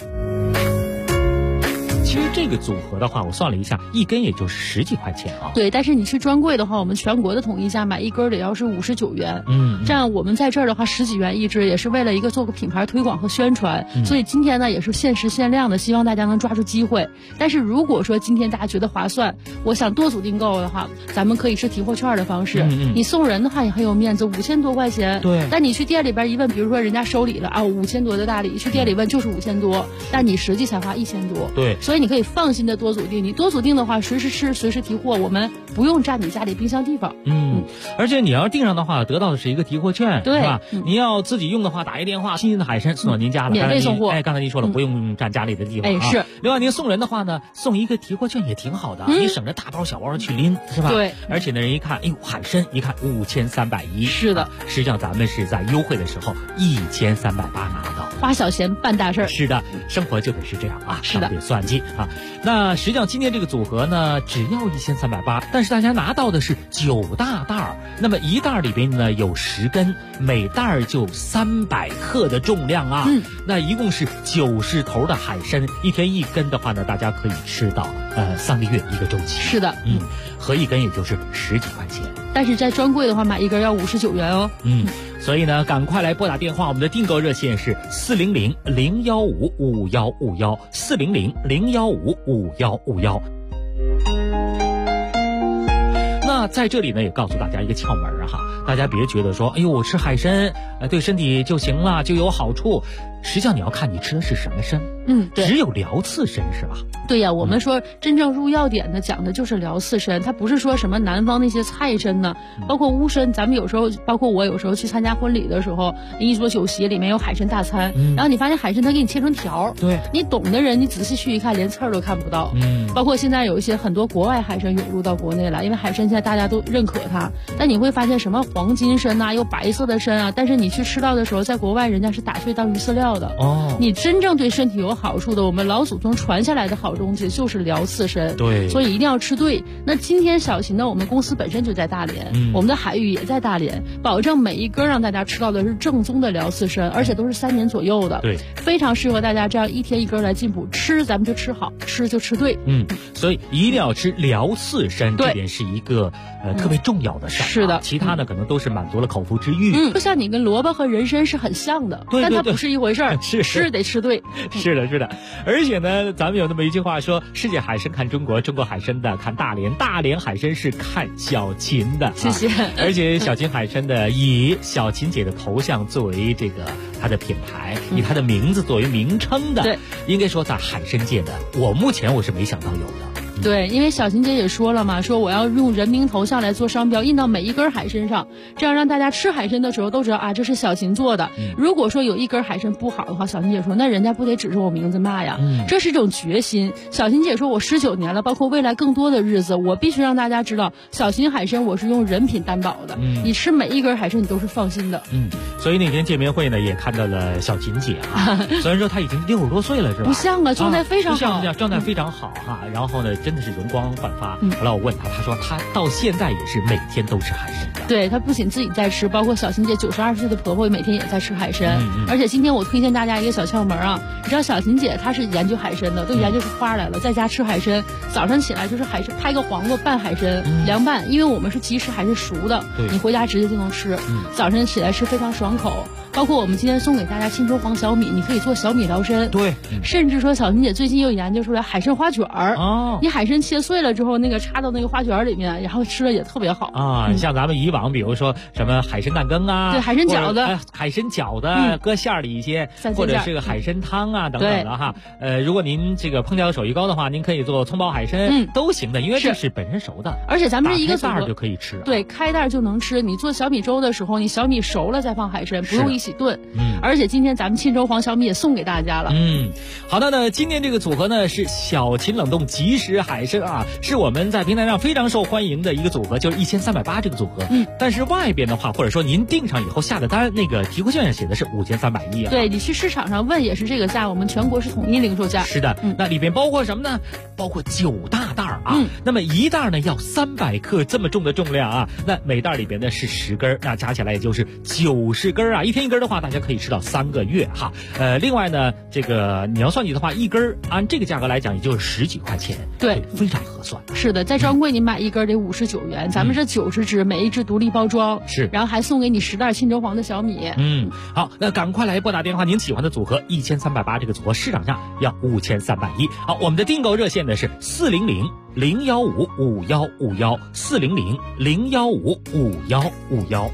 其实这个组合的话，我算了一下，一根也就是10几块钱啊。 对，但是你去专柜的话，我们全国的统一价买一根得要是59元。这样我们在这儿的话10几元一只，也是为了一个做个品牌推广和宣传。所以今天呢也是限时限量的，希望大家能抓住机会。但是如果说今天大家觉得划算，我想多组订购的话，咱们可以是提货券的方式。你送人的话也很有面子，5000多块钱。 对。 但你去店里边一问，比如说人家收礼了啊，5000多的大礼，去店里问就是5000多，但你实际才花1000多。 对。 所以你可以放心的多组订，你多组订的话，随时吃，随时提货，我们不用占你家里冰箱地方。 而且你要订上的话，得到的是一个提货券， 对， 是吧？你要自己用的话，打一电话，新鲜的海参送到您家了， 免费送货。 刚才您说了，不用占家里的地方。 是。 另外您送人的话呢，送一个提货券也挺好的，你省着大包小包去拎，是吧？ 对。 而且呢，人一看，哎呦，海参一看5310， 是的。 实际上咱们是在优惠的时候1380拿到， 花小钱办大事儿。 是的，生活就得是这样啊， 是的， 得算计啊。那实际上今天这个组合呢，只要1380，但是大家拿到的是9大袋，那么一袋里边呢有10根，每袋就300克的重量啊。那一共是90头的海参，一天1根的话呢，大家可以吃到3个月一个周期。 是的， 合一根也就是10几块钱。 但是在专柜的话，买一根要59元哦。 所以呢，赶快来拨打电话，我们的订购热线是400-015-5151，400-015-5151。那在这里呢，也告诉大家一个窍门哈，大家别觉得说，哎呦，我吃海参，对身体就行了，就有好处。实际上你要看你吃的是什么参， 对， 只有辽刺参是吧？ 对呀，我们说真正入药典的讲的就是辽刺参，它不是说什么南方那些菜参呢，包括乌参，咱们有时候，包括我有时候去参加婚礼的时候，一桌酒席里面有海参大餐，然后你发现海参它给你切成条， 对， 你懂的人你仔细去一看，连刺儿都看不到。包括现在有一些很多国外海参涌入到国内了，因为海参现在大家都认可它，但你会发现什么黄金参啊，有白色的参啊，但是你去吃到的时候，在国外人家是打碎当鱼饲料的。你真正对身体有好处的，我们老祖宗传下来的好东西就是辽刺参， 对， 所以一定要吃对。那今天小秦呢，我们公司本身就在大连，我们的海域也在大连，保证每一根让大家吃到的是正宗的辽刺参，而且都是3年左右的， 对， 非常适合大家这样一天1根来进补。吃咱们就吃好，吃就吃对。 所以一定要吃辽刺参，这点是一个特别重要的事儿。 是的， 其他呢可能都是满足了口腹之欲。 就像你跟萝卜和人参是很像的，但它不是一回事儿。吃得吃对。 是的，是的。而且呢，咱们有那么一句话说，世界海参看中国，中国海参的看大连，大连海参是看小秦的。 谢谢。 而且小秦海参的以小秦姐的头像作为这个它的品牌，以它的名字作为名称的， 对， 应该说在海参界的，我目前是没想到有的。 对，因为小琴姐也说了嘛，说我要用人名头像来做商标，印到每一根海参上，这样让大家吃海参的时候都知道啊，这是小琴做的。如果说有一根海参不好的话，小琴姐说那人家不得指着我名字骂呀，这是一种决心。小琴姐说我19年了，包括未来更多的日子，我必须让大家知道，小琴海参我是用人品担保的，你吃每一根海参你都是放心的。 所以那天见面会呢，也看到了小琴姐啊，虽然说她已经60多岁了，是吧？ 不像啊，状态非常好， 状态非常好哈。然后呢，真的是容光焕发。后来我问她，她说她到现在也是每天都吃海参的。 对，她不仅自己在吃，包括小琴姐92岁的婆婆每天也在吃海参。而且今天我推荐大家一个小窍门啊，你知道小琴姐她是研究海参的，都研究出花来了，在家吃海参，早上起来就是海参拍个黄瓜拌海参，凉拌，因为我们是即食还是熟的，你回家直接就能吃。早晨起来吃非常爽口。包括我们今天送给大家沁州黄小米，你可以做小米疗参。 对， 甚至说小琴姐最近又研究出来海参花卷儿。你海参切碎了之后，那个插到那个花卷里面，然后吃了也特别好啊。像咱们以往比如说什么海参蛋羹啊， 对，海参饺子， 海参饺子搁馅儿里一些，或者是个海参汤啊等等的哈。如果您这个烹调手艺高的话，您可以做葱爆海参，都行的，因为这是本身熟的， 而且咱们这一个袋儿就可以吃。 对，开袋就能吃。你做小米粥的时候，你小米熟了再放海参，不用一起炖。而且今天咱们沁州黄小米也送给大家了。 好的呢，今天这个组合呢是小琴冷冻即食海参啊，是我们在平台上非常受欢迎的一个组合，就是1380这个组合。但是外边的话，或者说您订上以后下的单，那个提货券上写的是5310啊。 对，你去市场上问也是这个价，我们全国是统一零售价。 是的，那里边包括什么呢？包括9大袋啊。那么一袋呢要300克这么重的重量啊，那每袋里边呢是10根，那加起来也就是90根啊。一天一根的话，大家可以吃到3个月哈。另外呢，这个你要算计的话，一根按这个价格来讲，也就是10几块钱， 对， 非常合算。 是的，在专柜你买一根得59元，咱们这90只，每一只独立包装， 是， 然后还送给你10袋沁州黄的小米。 好，那赶快来拨打电话，您喜欢的组合1380这个组合市场价要5310。好，我们的订购热线呢是400-015-5151，400-015-5151。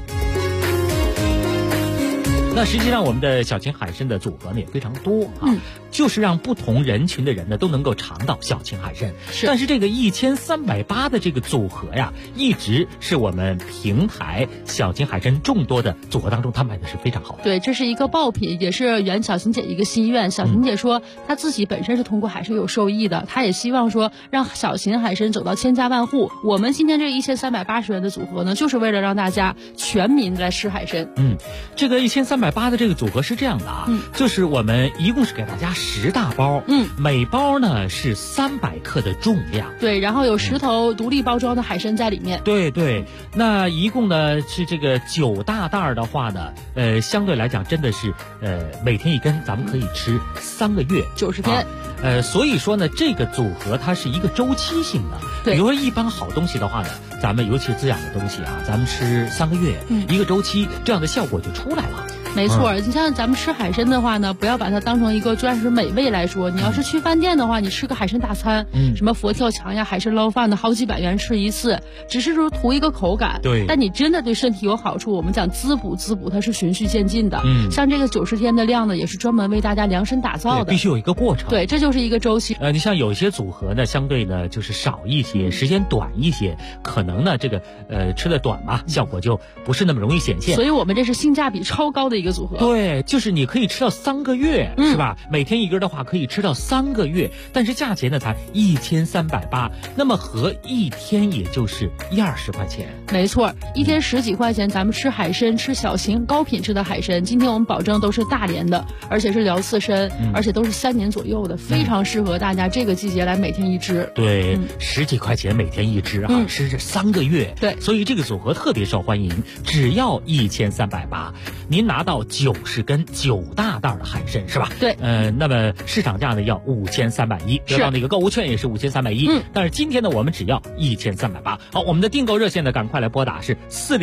那实际上我们的小琴海参的组合呢也非常多啊，就是让不同人群的人呢都能够尝到小琴海参。但是这个1380的这个组合呀，一直是我们平台小琴海参众多的组合当中，它卖的是非常好的。 对，这是一个爆品，也是圆小琴姐一个心愿。小琴姐说，她自己本身是通过海参有受益的，她也希望说让小琴海参走到千家万户。我们今天这1380元的组合呢，就是为了让大家全民来吃海参。 这个1380的这个组合是这样的啊，就是我们一共是给大家10大包，每包呢是300克的重量， 对，然后有10头独立包装的海参在里面， 对，那一共呢是这个9大袋的话呢，相对来讲真的是每天一根，咱们可以吃3个月 90天。 所以说呢，这个组合它是一个周期性的。比如说一般好东西的话呢，咱们尤其是滋养的东西啊，咱们吃3个月，一个周期，这样的效果就出来了。 没错，你像咱们吃海参的话呢，不要把它当成一个专属美味来说。你要是去饭店的话，你吃个海参大餐，什么佛跳墙呀、海参捞饭的，好几百元吃一次，只是说图一个口感。 对， 但你真的对身体有好处，我们讲滋补，它是循序渐进的。像这个90天的量呢，也是专门为大家量身打造的， 必须有一个过程。 对，这就是一个周期。 你像有一些组合呢，相对呢就是少一些，时间短一些，可能呢这个吃的短嘛，效果就不是那么容易显现。 所以我们这是性价比超高的一个组合。 对。就是你可以吃到3个月，是吧？每天一根的话，可以吃到3个月，但是价钱呢才1380，那么合一天也就是20块钱。 没错，一天10几块钱，咱们吃海参，吃小型高品质的海参。今天我们保证都是大连的，而且是辽刺参，而且都是3年左右的，非常适合大家这个季节来每天一只。 对，10几块钱每天一只啊，吃这3个月。 对， 所以这个组合特别受欢迎，只要1380，您拿到90根9大袋的海参是吧？ 对， 那么市场价呢要5310，得到那个购物券也是5310。但是今天呢，我们只要1380。好，我们的订购热线呢，赶快来拨打是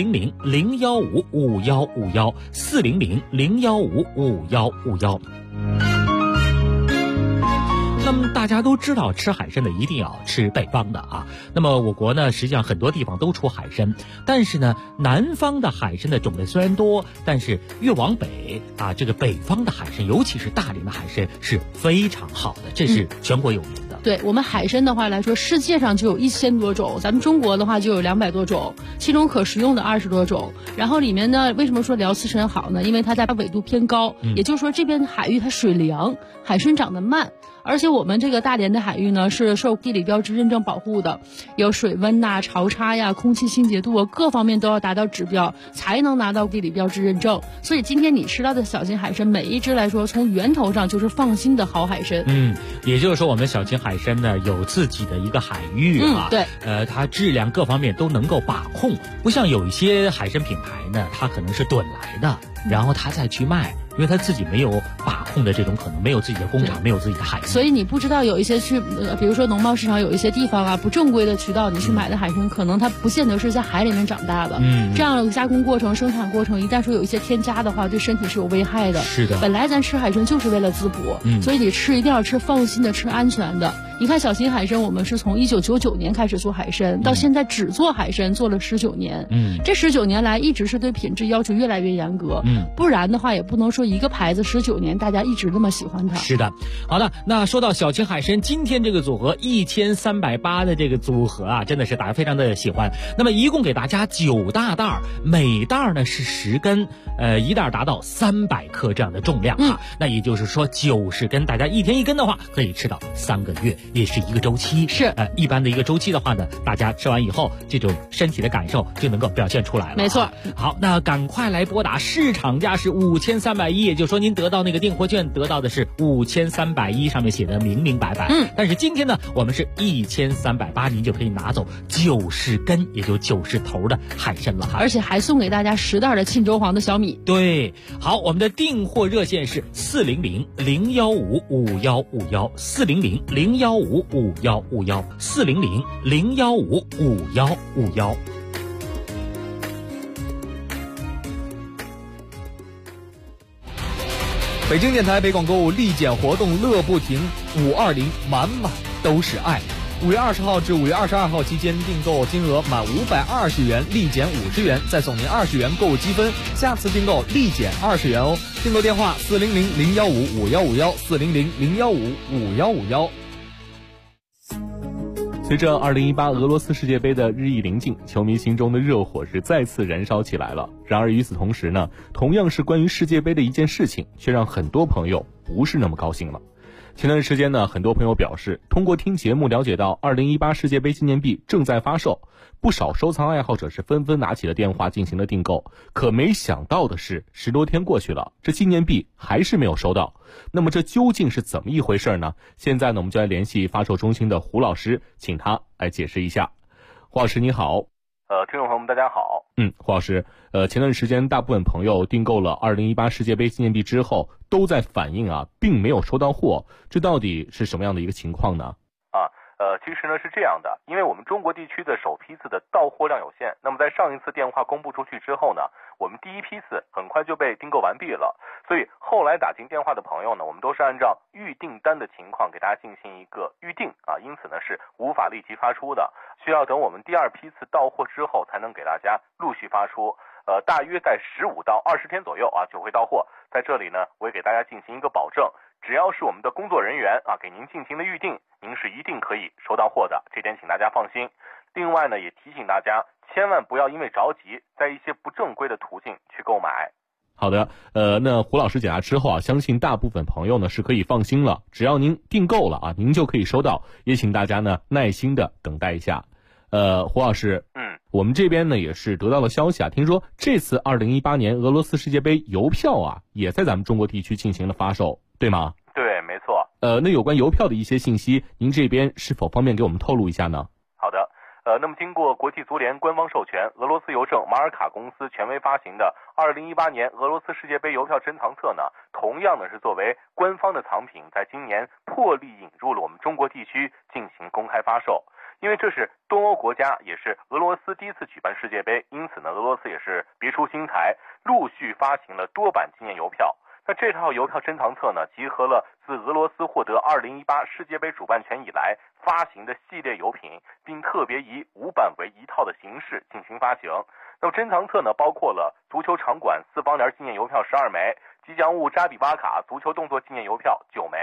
400-015-5151，400-015-5151。那么大家都知道，吃海参的一定要吃北方的啊。那么我国呢，实际上很多地方都出海参，但是呢，南方的海参的种类虽然多，但是越往北啊，这个北方的海参，尤其是大连的海参是非常好的，这是全国有名的。 对，我们海参的话来说，世界上就有1000多种，咱们中国的话就有200多种，其中可食用的20多种。然后里面呢，为什么说辽刺参好呢？因为它在纬度偏高，也就是说这边海域它水凉，海参长得慢。而且我们这个大连的海域呢，是受地理标志认证保护的，有水温呐、潮差呀、空气清洁度啊，各方面都要达到指标，才能拿到地理标志认证。所以今天你吃到的小型海参，每一只来说，从源头上就是放心的好海参。 也就是说，我们小型海参呢有自己的一个海域啊， 对， 它质量各方面都能够把控，不像有一些海参品牌呢，它可能是囤来的，然后它再去卖。因为他自己没有把控的这种可能，没有自己的工厂，没有自己的海域， 所以你不知道有一些比如说农贸市场有一些地方啊，不正规的渠道，你去买的海参，可能它不见得是在海里面长大的。这样加工过程、生产过程，一旦说有一些添加的话，对身体是有危害的。 是的， 本来咱吃海参就是为了滋补，所以你吃一定要吃放心的，吃安全的。你看小型海参，我们是从1999年开始做海参，到现在只做海参做了19年。这19年来一直是对品质要求越来越严格。不然的话也不能说一个牌子19年大家一直那么喜欢它。 是的，好的，那说到小型海参，今天这个组合1380的这个组合啊，真的是大家非常的喜欢。那么一共给大家9大袋，每袋呢是10根，一袋达到300克这样的重量啊。那也就是说90根，大家一天1根的话，可以吃到3个月。也是一个周期， 是一般的一个周期的话呢，大家吃完以后，这种身体的感受就能够表现出来了。 没错。 好，那赶快来拨打，市场价是5310，也就是说您得到那个订货券得到的是5310，上面写的明明白白。但是今天呢，我们是1380，您就可以拿走90根，也就90头的海参了哈。 而且还送给大家10袋的沁州黄的小米。 对，好，我们的订货热线是400-015-5151，400-015-5151，400-015-5151。 北京电台北广购物立减活动乐不停，520满满都是爱。5月20号至5月22号期间，订购金额满520元立减50元，再送您20元购物积分，下次订购立减20元哦。订购电话400-015-5151，400-015-5151。 随着2018俄罗斯世界杯的日益临近，球迷心中的热火是再次燃烧起来了。然而与此同时呢，同样是关于世界杯的一件事情，却让很多朋友不是那么高兴了。前段时间呢，很多朋友表示通过听节目了解到2018世界杯纪念币正在发售，不少收藏爱好者是纷纷拿起了电话进行了订购。可没想到的是，10多天过去了，这纪念币还是没有收到。那么这究竟是怎么一回事呢？现在呢，我们就来联系发售中心的胡老师，请他来解释一下。胡老师你好。 听众朋友们大家好。 胡老师，前段时间大部分朋友订购了2018世界杯纪念币之后，都在反映并没有收到货，这到底是什么样的一个情况呢？ 其实呢是这样的，因为我们中国地区的首批次的到货量有限，那么在上一次电话公布出去之后呢，我们第一批次很快就被订购完毕了，所以后来打进电话的朋友呢，我们都是按照预订单的情况给大家进行一个预定因此呢是无法立即发出的，需要等我们第2批次到货之后才能给大家陆续发出。大约在15到20天左右就会到货。在这里呢，我也给大家进行一个保证，只要是我们的工作人员给您进行的预定，您是一定可以收到货的，这点请大家放心。另外呢，也提醒大家千万不要因为着急，在一些不正规的途径去购买。 好的，那胡老师解答之后相信大部分朋友呢是可以放心了，只要您订购了您就可以收到，也请大家呢耐心的等待一下。胡老师，我们这边呢也是得到了消息听说这次2018年俄罗斯世界杯邮票也在咱们中国地区进行了发售，对吗？ 对，没错。 那有关邮票的一些信息，您这边是否方便给我们透露一下呢？ 好的，那么经过国际足联官方授权，俄罗斯邮政马尔卡公司权威发行的2018年俄罗斯世界杯邮票珍藏册呢，同样呢是作为官方的藏品，在今年破例引入了我们中国地区进行公开发售。因为这是东欧国家，也是俄罗斯第一次举办世界杯，因此呢，俄罗斯也是别出心裁，陆续发行了多版纪念邮票。那这套邮票珍藏册呢，集合了自俄罗斯获得2018世界杯主办权以来发行的系列邮品，并特别以5版为1套的形式进行发行。那么珍藏册呢，包括了足球场馆4方联纪念邮票12枚，吉祥物扎比巴卡足球动作纪念邮票9枚，以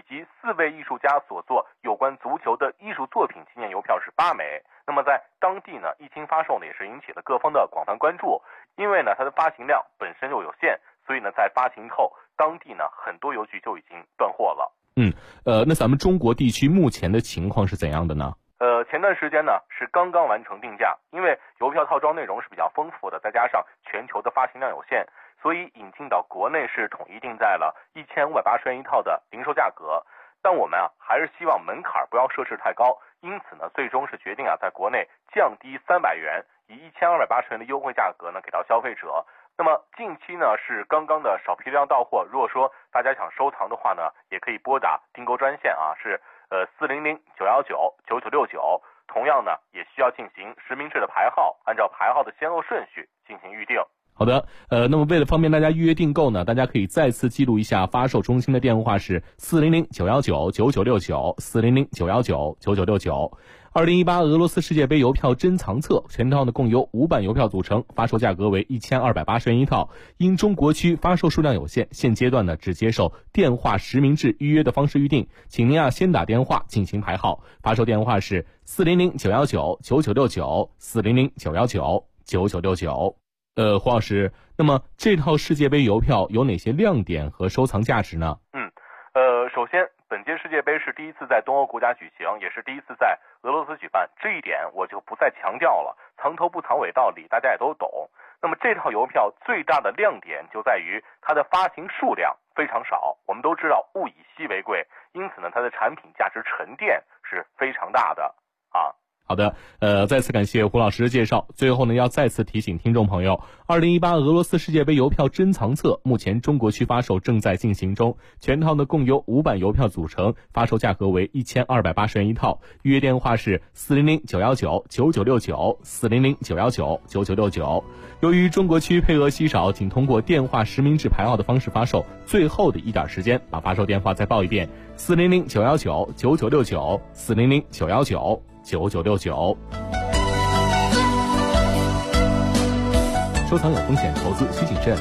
及4位艺术家所作有关足球的艺术作品纪念邮票是8枚。那么在当地呢，一经发售呢，也是引起了各方的广泛关注。因为呢，它的发行量本身就有限，所以呢，在发行后，当地呢很多邮局就已经断货了。 那咱们中国地区目前的情况是怎样的呢？ 前段时间呢是刚刚完成定价，因为邮票套装内容是比较丰富的，再加上全球的发行量有限，所以引进到国内是统一定在了1580元一套的零售价格。但我们还是希望门槛不要设置太高，因此呢，最终是决定在国内降低300元，以1280元的优惠价格呢给到消费者。那么近期呢是刚刚的少批量到货，如果说大家想收藏的话呢，也可以拨打订购专线是400-919-9969，同样呢也需要进行实名制的排号，按照排号的先后顺序进行预定。 好的，那么为了方便大家预约订购呢，大家可以再次记录一下发售中心的电话是400-919-9969 400-919-9969。2018俄罗斯世界杯邮票珍藏册全套呢共由5版邮票组成，发售价格为1280元一套。因中国区发售数量有限，现阶段呢只接受电话实名制预约的方式预定，请您先打电话进行排号，发售电话是400-919-9969 400-919-9969。胡老师，那么这套世界杯邮票有哪些亮点和收藏价值呢？ 首先本届世界杯是第一次在东欧国家举行，也是第一次在俄罗斯举办，这一点我就不再强调了，藏头不藏尾道理大家也都懂。那么这套邮票最大的亮点就在于它的发行数量非常少，我们都知道物以稀为贵，因此呢它的产品价值沉淀是非常大的好的，再次感谢胡老师的介绍。最后呢，要再次提醒听众朋友，2018俄罗斯世界杯邮票珍藏册目前中国区发售正在进行中，全套呢共由5版邮票组成，发售价格为1280元一套。预约电话是400-919-9969 400-919-9969。由于中国区配额稀少，仅通过电话实名制排号的方式发售。最后的一点时间，把发售电话再报一遍：400-919-9969 400-919-9969。收藏有风险，投资需谨慎。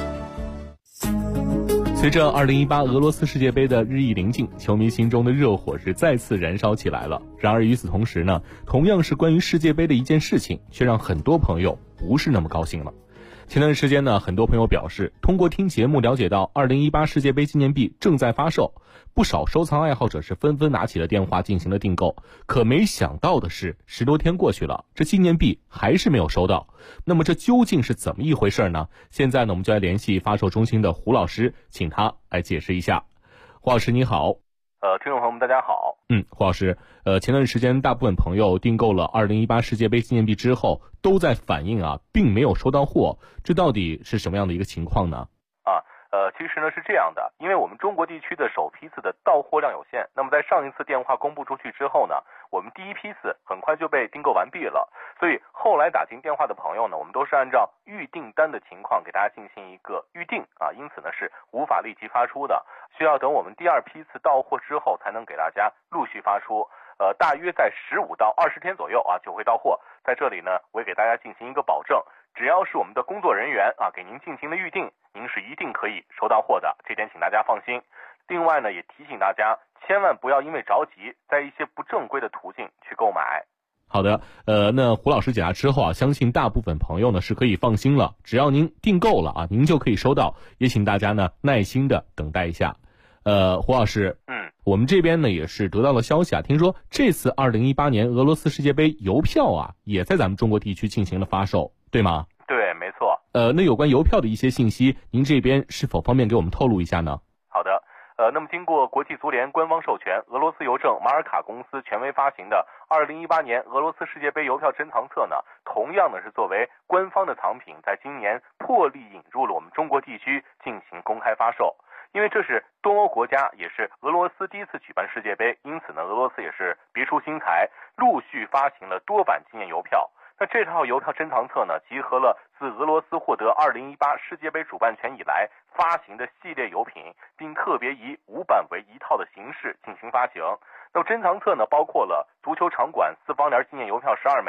随着2018俄罗斯世界杯的日益临近，球迷心中的热火是再次燃烧起来了。然而与此同时呢，同样是关于世界杯的一件事情，却让很多朋友不是那么高兴了。前段时间呢，很多朋友表示，通过听节目了解到2018世界杯纪念币正在发售，不少收藏爱好者是纷纷拿起了电话进行了订购。可没想到的是，10多天过去了，这纪念币还是没有收到。那么这究竟是怎么一回事呢？现在呢，我们就来联系发售中心的胡老师，请他来解释一下。胡老师你好。 听众朋友们大家好。 胡老师，前段时间大部分朋友订购了2018世界杯纪念币之后，都在反映并没有收到货，这到底是什么样的一个情况呢？ 其实呢是这样的，因为我们中国地区的首批次的到货量有限，那么在上一次电话公布出去之后呢，我们第一批次很快就被订购完毕了，所以后来打进电话的朋友呢，我们都是按照预订单的情况给大家进行一个预定因此呢是无法立即发出的，需要等我们第二批次到货之后才能给大家陆续发出。大约在15到20天左右就会到货。在这里呢，我也给大家进行一个保证，只要是我们的工作人员给您进行了预定，您是一定可以收到货的，这点请大家放心。另外呢，也提醒大家千万不要因为着急，在一些不正规的途径去购买。 好的，那胡老师解答之后相信大部分朋友呢是可以放心了，只要您订购了您就可以收到，也请大家呢耐心的等待一下。胡老师，我们这边呢也是得到了消息听说这次2018年俄罗斯世界杯邮票也在咱们中国地区进行了发售，对吗？ 对，没错。 那有关邮票的一些信息，您这边是否方便给我们透露一下呢？ 好的，那么经过国际足联官方授权，俄罗斯邮政马尔卡公司权威发行的2018年俄罗斯世界杯邮票珍藏册呢，同样呢是作为官方的藏品，在今年破例引入了我们中国地区进行公开发售。因为这是东欧国家，也是俄罗斯第一次举办世界杯，因此呢，俄罗斯也是别出心裁，陆续发行了多版纪念邮票。那这套邮票珍藏册呢，集合了自俄罗斯获得2018世界杯主办权以来发行的系列邮品，并特别以5版为一套的形式进行发行。那么珍藏册呢，包括了足球场馆4方联纪念邮票12枚，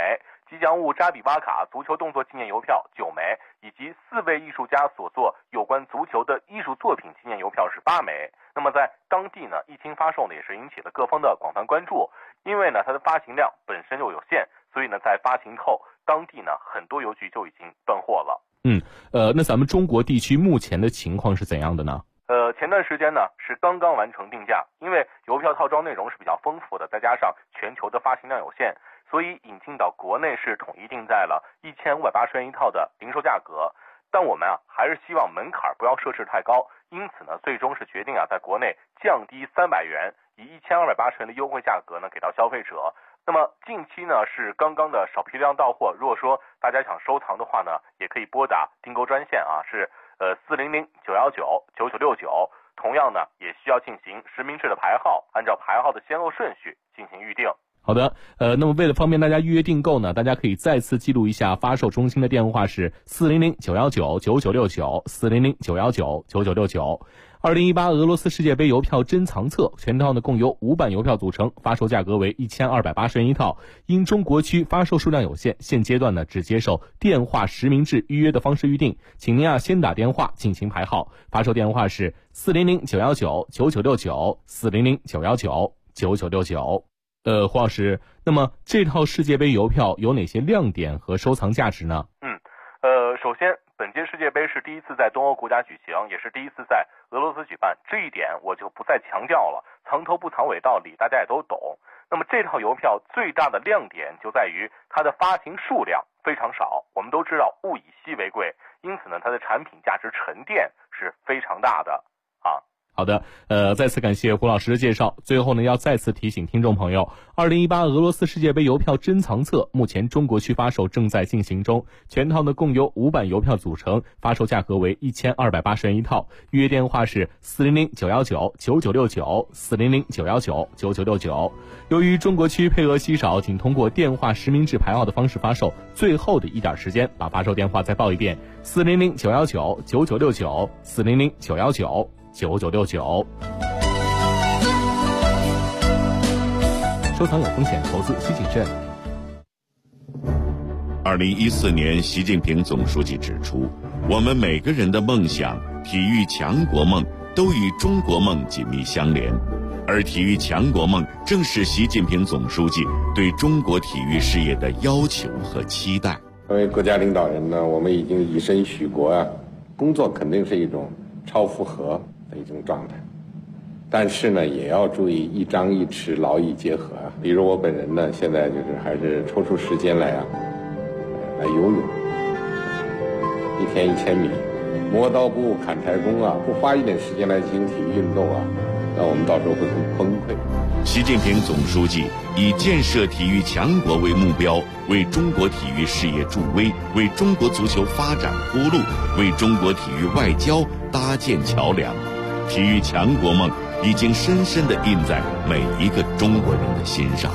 吉祥物扎比巴卡足球动作纪念邮票9枚，以及4位艺术家所做有关足球的艺术作品纪念邮票是8枚。那么在当地呢，一经发售呢，也是引起了各方的广泛关注。因为呢，它的发行量本身就有限，所以呢，在发行后，当地呢很多邮局就已经断货了。 那咱们中国地区目前的情况是怎样的呢？ 前段时间呢是刚刚完成定价，因为邮票套装内容是比较丰富的，再加上全球的发行量有限，所以引进到国内是统一定在了1580元一套的零售价格。但我们还是希望门槛不要设置太高，因此呢，最终是决定在国内降低300元，以1280元的优惠价格呢给到消费者。那么近期呢是刚刚的少批量到货，如果说大家想收藏的话呢，也可以拨打订购专线是400-919-9969，同样呢也需要进行实名制的排号，按照排号的先后顺序进行预定。 好的，那么为了方便大家预约订购呢，大家可以再次记录一下发售中心的电话是400-919-9969，400-919-9969。2018俄罗斯世界杯邮票珍藏册全套呢共由5版邮票组成，发售价格为1280元一套。因中国区发售数量有限，现阶段呢只接受电话实名制预约的方式预定，请您先打电话进行排号，发售电话是400-919-9969，400-919-9969。胡老师，那么这套世界杯邮票有哪些亮点和收藏价值呢？ 首先本届世界杯是第一次在东欧国家举行，也是第一次在俄罗斯举办，这一点我就不再强调了，藏头不藏尾道理大家也都懂。那么这套邮票最大的亮点就在于它的发行数量非常少，我们都知道物以稀为贵，因此呢它的产品价值沉淀是非常大的好的，再次感谢胡老师的介绍。最后呢，要再次提醒听众朋友，2018俄罗斯世界杯邮票珍藏册目前中国区发售正在进行中，全套呢共由5版邮票组成，发售价格为1280元一套，预约电话是400-919-9969，400-919-9969。由于中国区配额稀少，仅通过电话实名制排号的方式发售，最后的一点时间，把发售电话再报一遍：400-919-9969，400-919-9969。收藏有风险，投资需谨慎。 2014年，习近平总书记指出，我们每个人的梦想、体育强国梦都与中国梦紧密相连，而体育强国梦正是习近平总书记对中国体育事业的要求和期待。 作为国家领导人呢，我们已经以身许国工作肯定是一种超负荷的一种状态，但是呢，也要注意一张一弛，劳逸结合比如我本人呢，现在还是抽出时间来游泳，1天1000米，磨刀不误砍柴工不花一点时间来进行体育运动那我们到时候会很崩溃。 习近平总书记以建设体育强国为目标，为中国体育事业助威，为中国足球发展铺路，为中国体育外交搭建桥梁。体育强国梦已经深深地印在每一个中国人的心上。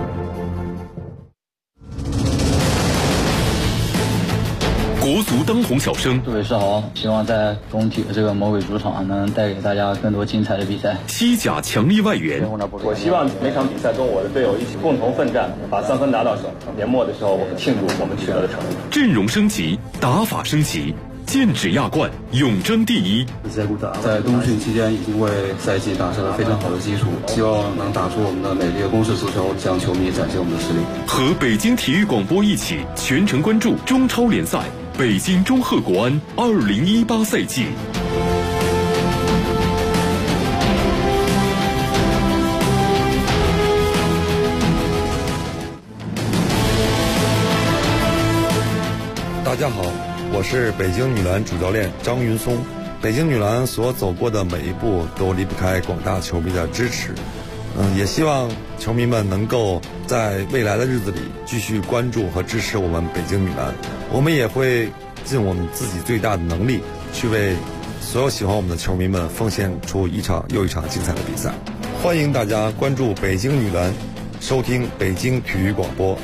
国足当红小生， 杜伟世豪希望在中体的这个魔鬼主场能带给大家更多精彩的比赛。 西甲强力外援， 我希望每场比赛中我的队友一起共同奋战，把3分拿到手。年末的时候，我们庆祝我们取得的成绩。 阵容升级，打法升级，剑指亚冠，永争第一。 在冬训期间已经为赛季打下了非常好的基础，希望能打出我们的美丽的攻势足球，向球迷展现我们的实力。 和北京体育广播一起全程关注中超联赛。北京中赫国安2018赛季。 大家好，我是北京女篮主教练张云松。北京女篮所走过的每一步都离不开广大球迷的支持。也希望球迷们能够在未来的日子里继续关注和支持我们北京女篮。我们也会尽我们自己最大的能力，去为所有喜欢我们的球迷们奉献出一场又一场精彩的比赛。欢迎大家关注北京女篮，收听北京体育广播。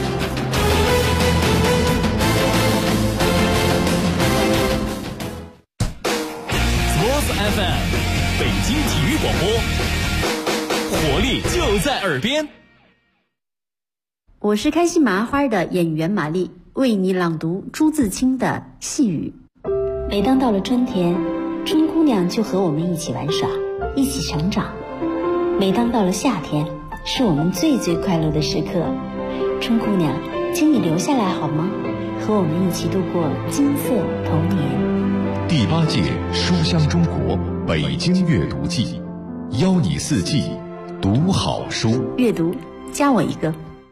Sports FM， 北京体育广播，活力就在耳边。 我是开心麻花的演员玛丽，为你朗读朱自清的《细雨》。每当到了春天，春姑娘就和我们一起玩耍，一起成长。每当到了夏天，是我们最最快乐的时刻。春姑娘，请你留下来好吗？和我们一起度过金色童年。 第8届书香中国北京阅读季，邀你四季读好书。 阅读，加我一个。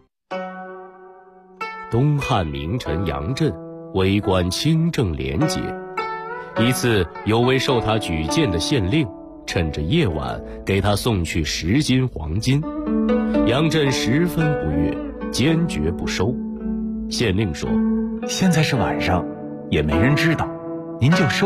东汉名臣杨震为官清正廉洁，一次有位受他举荐的县令趁着夜晚给他送去10斤黄金，杨震十分不悦，坚决不收。县令说：“ 现在是晚上，也没人知道，您就收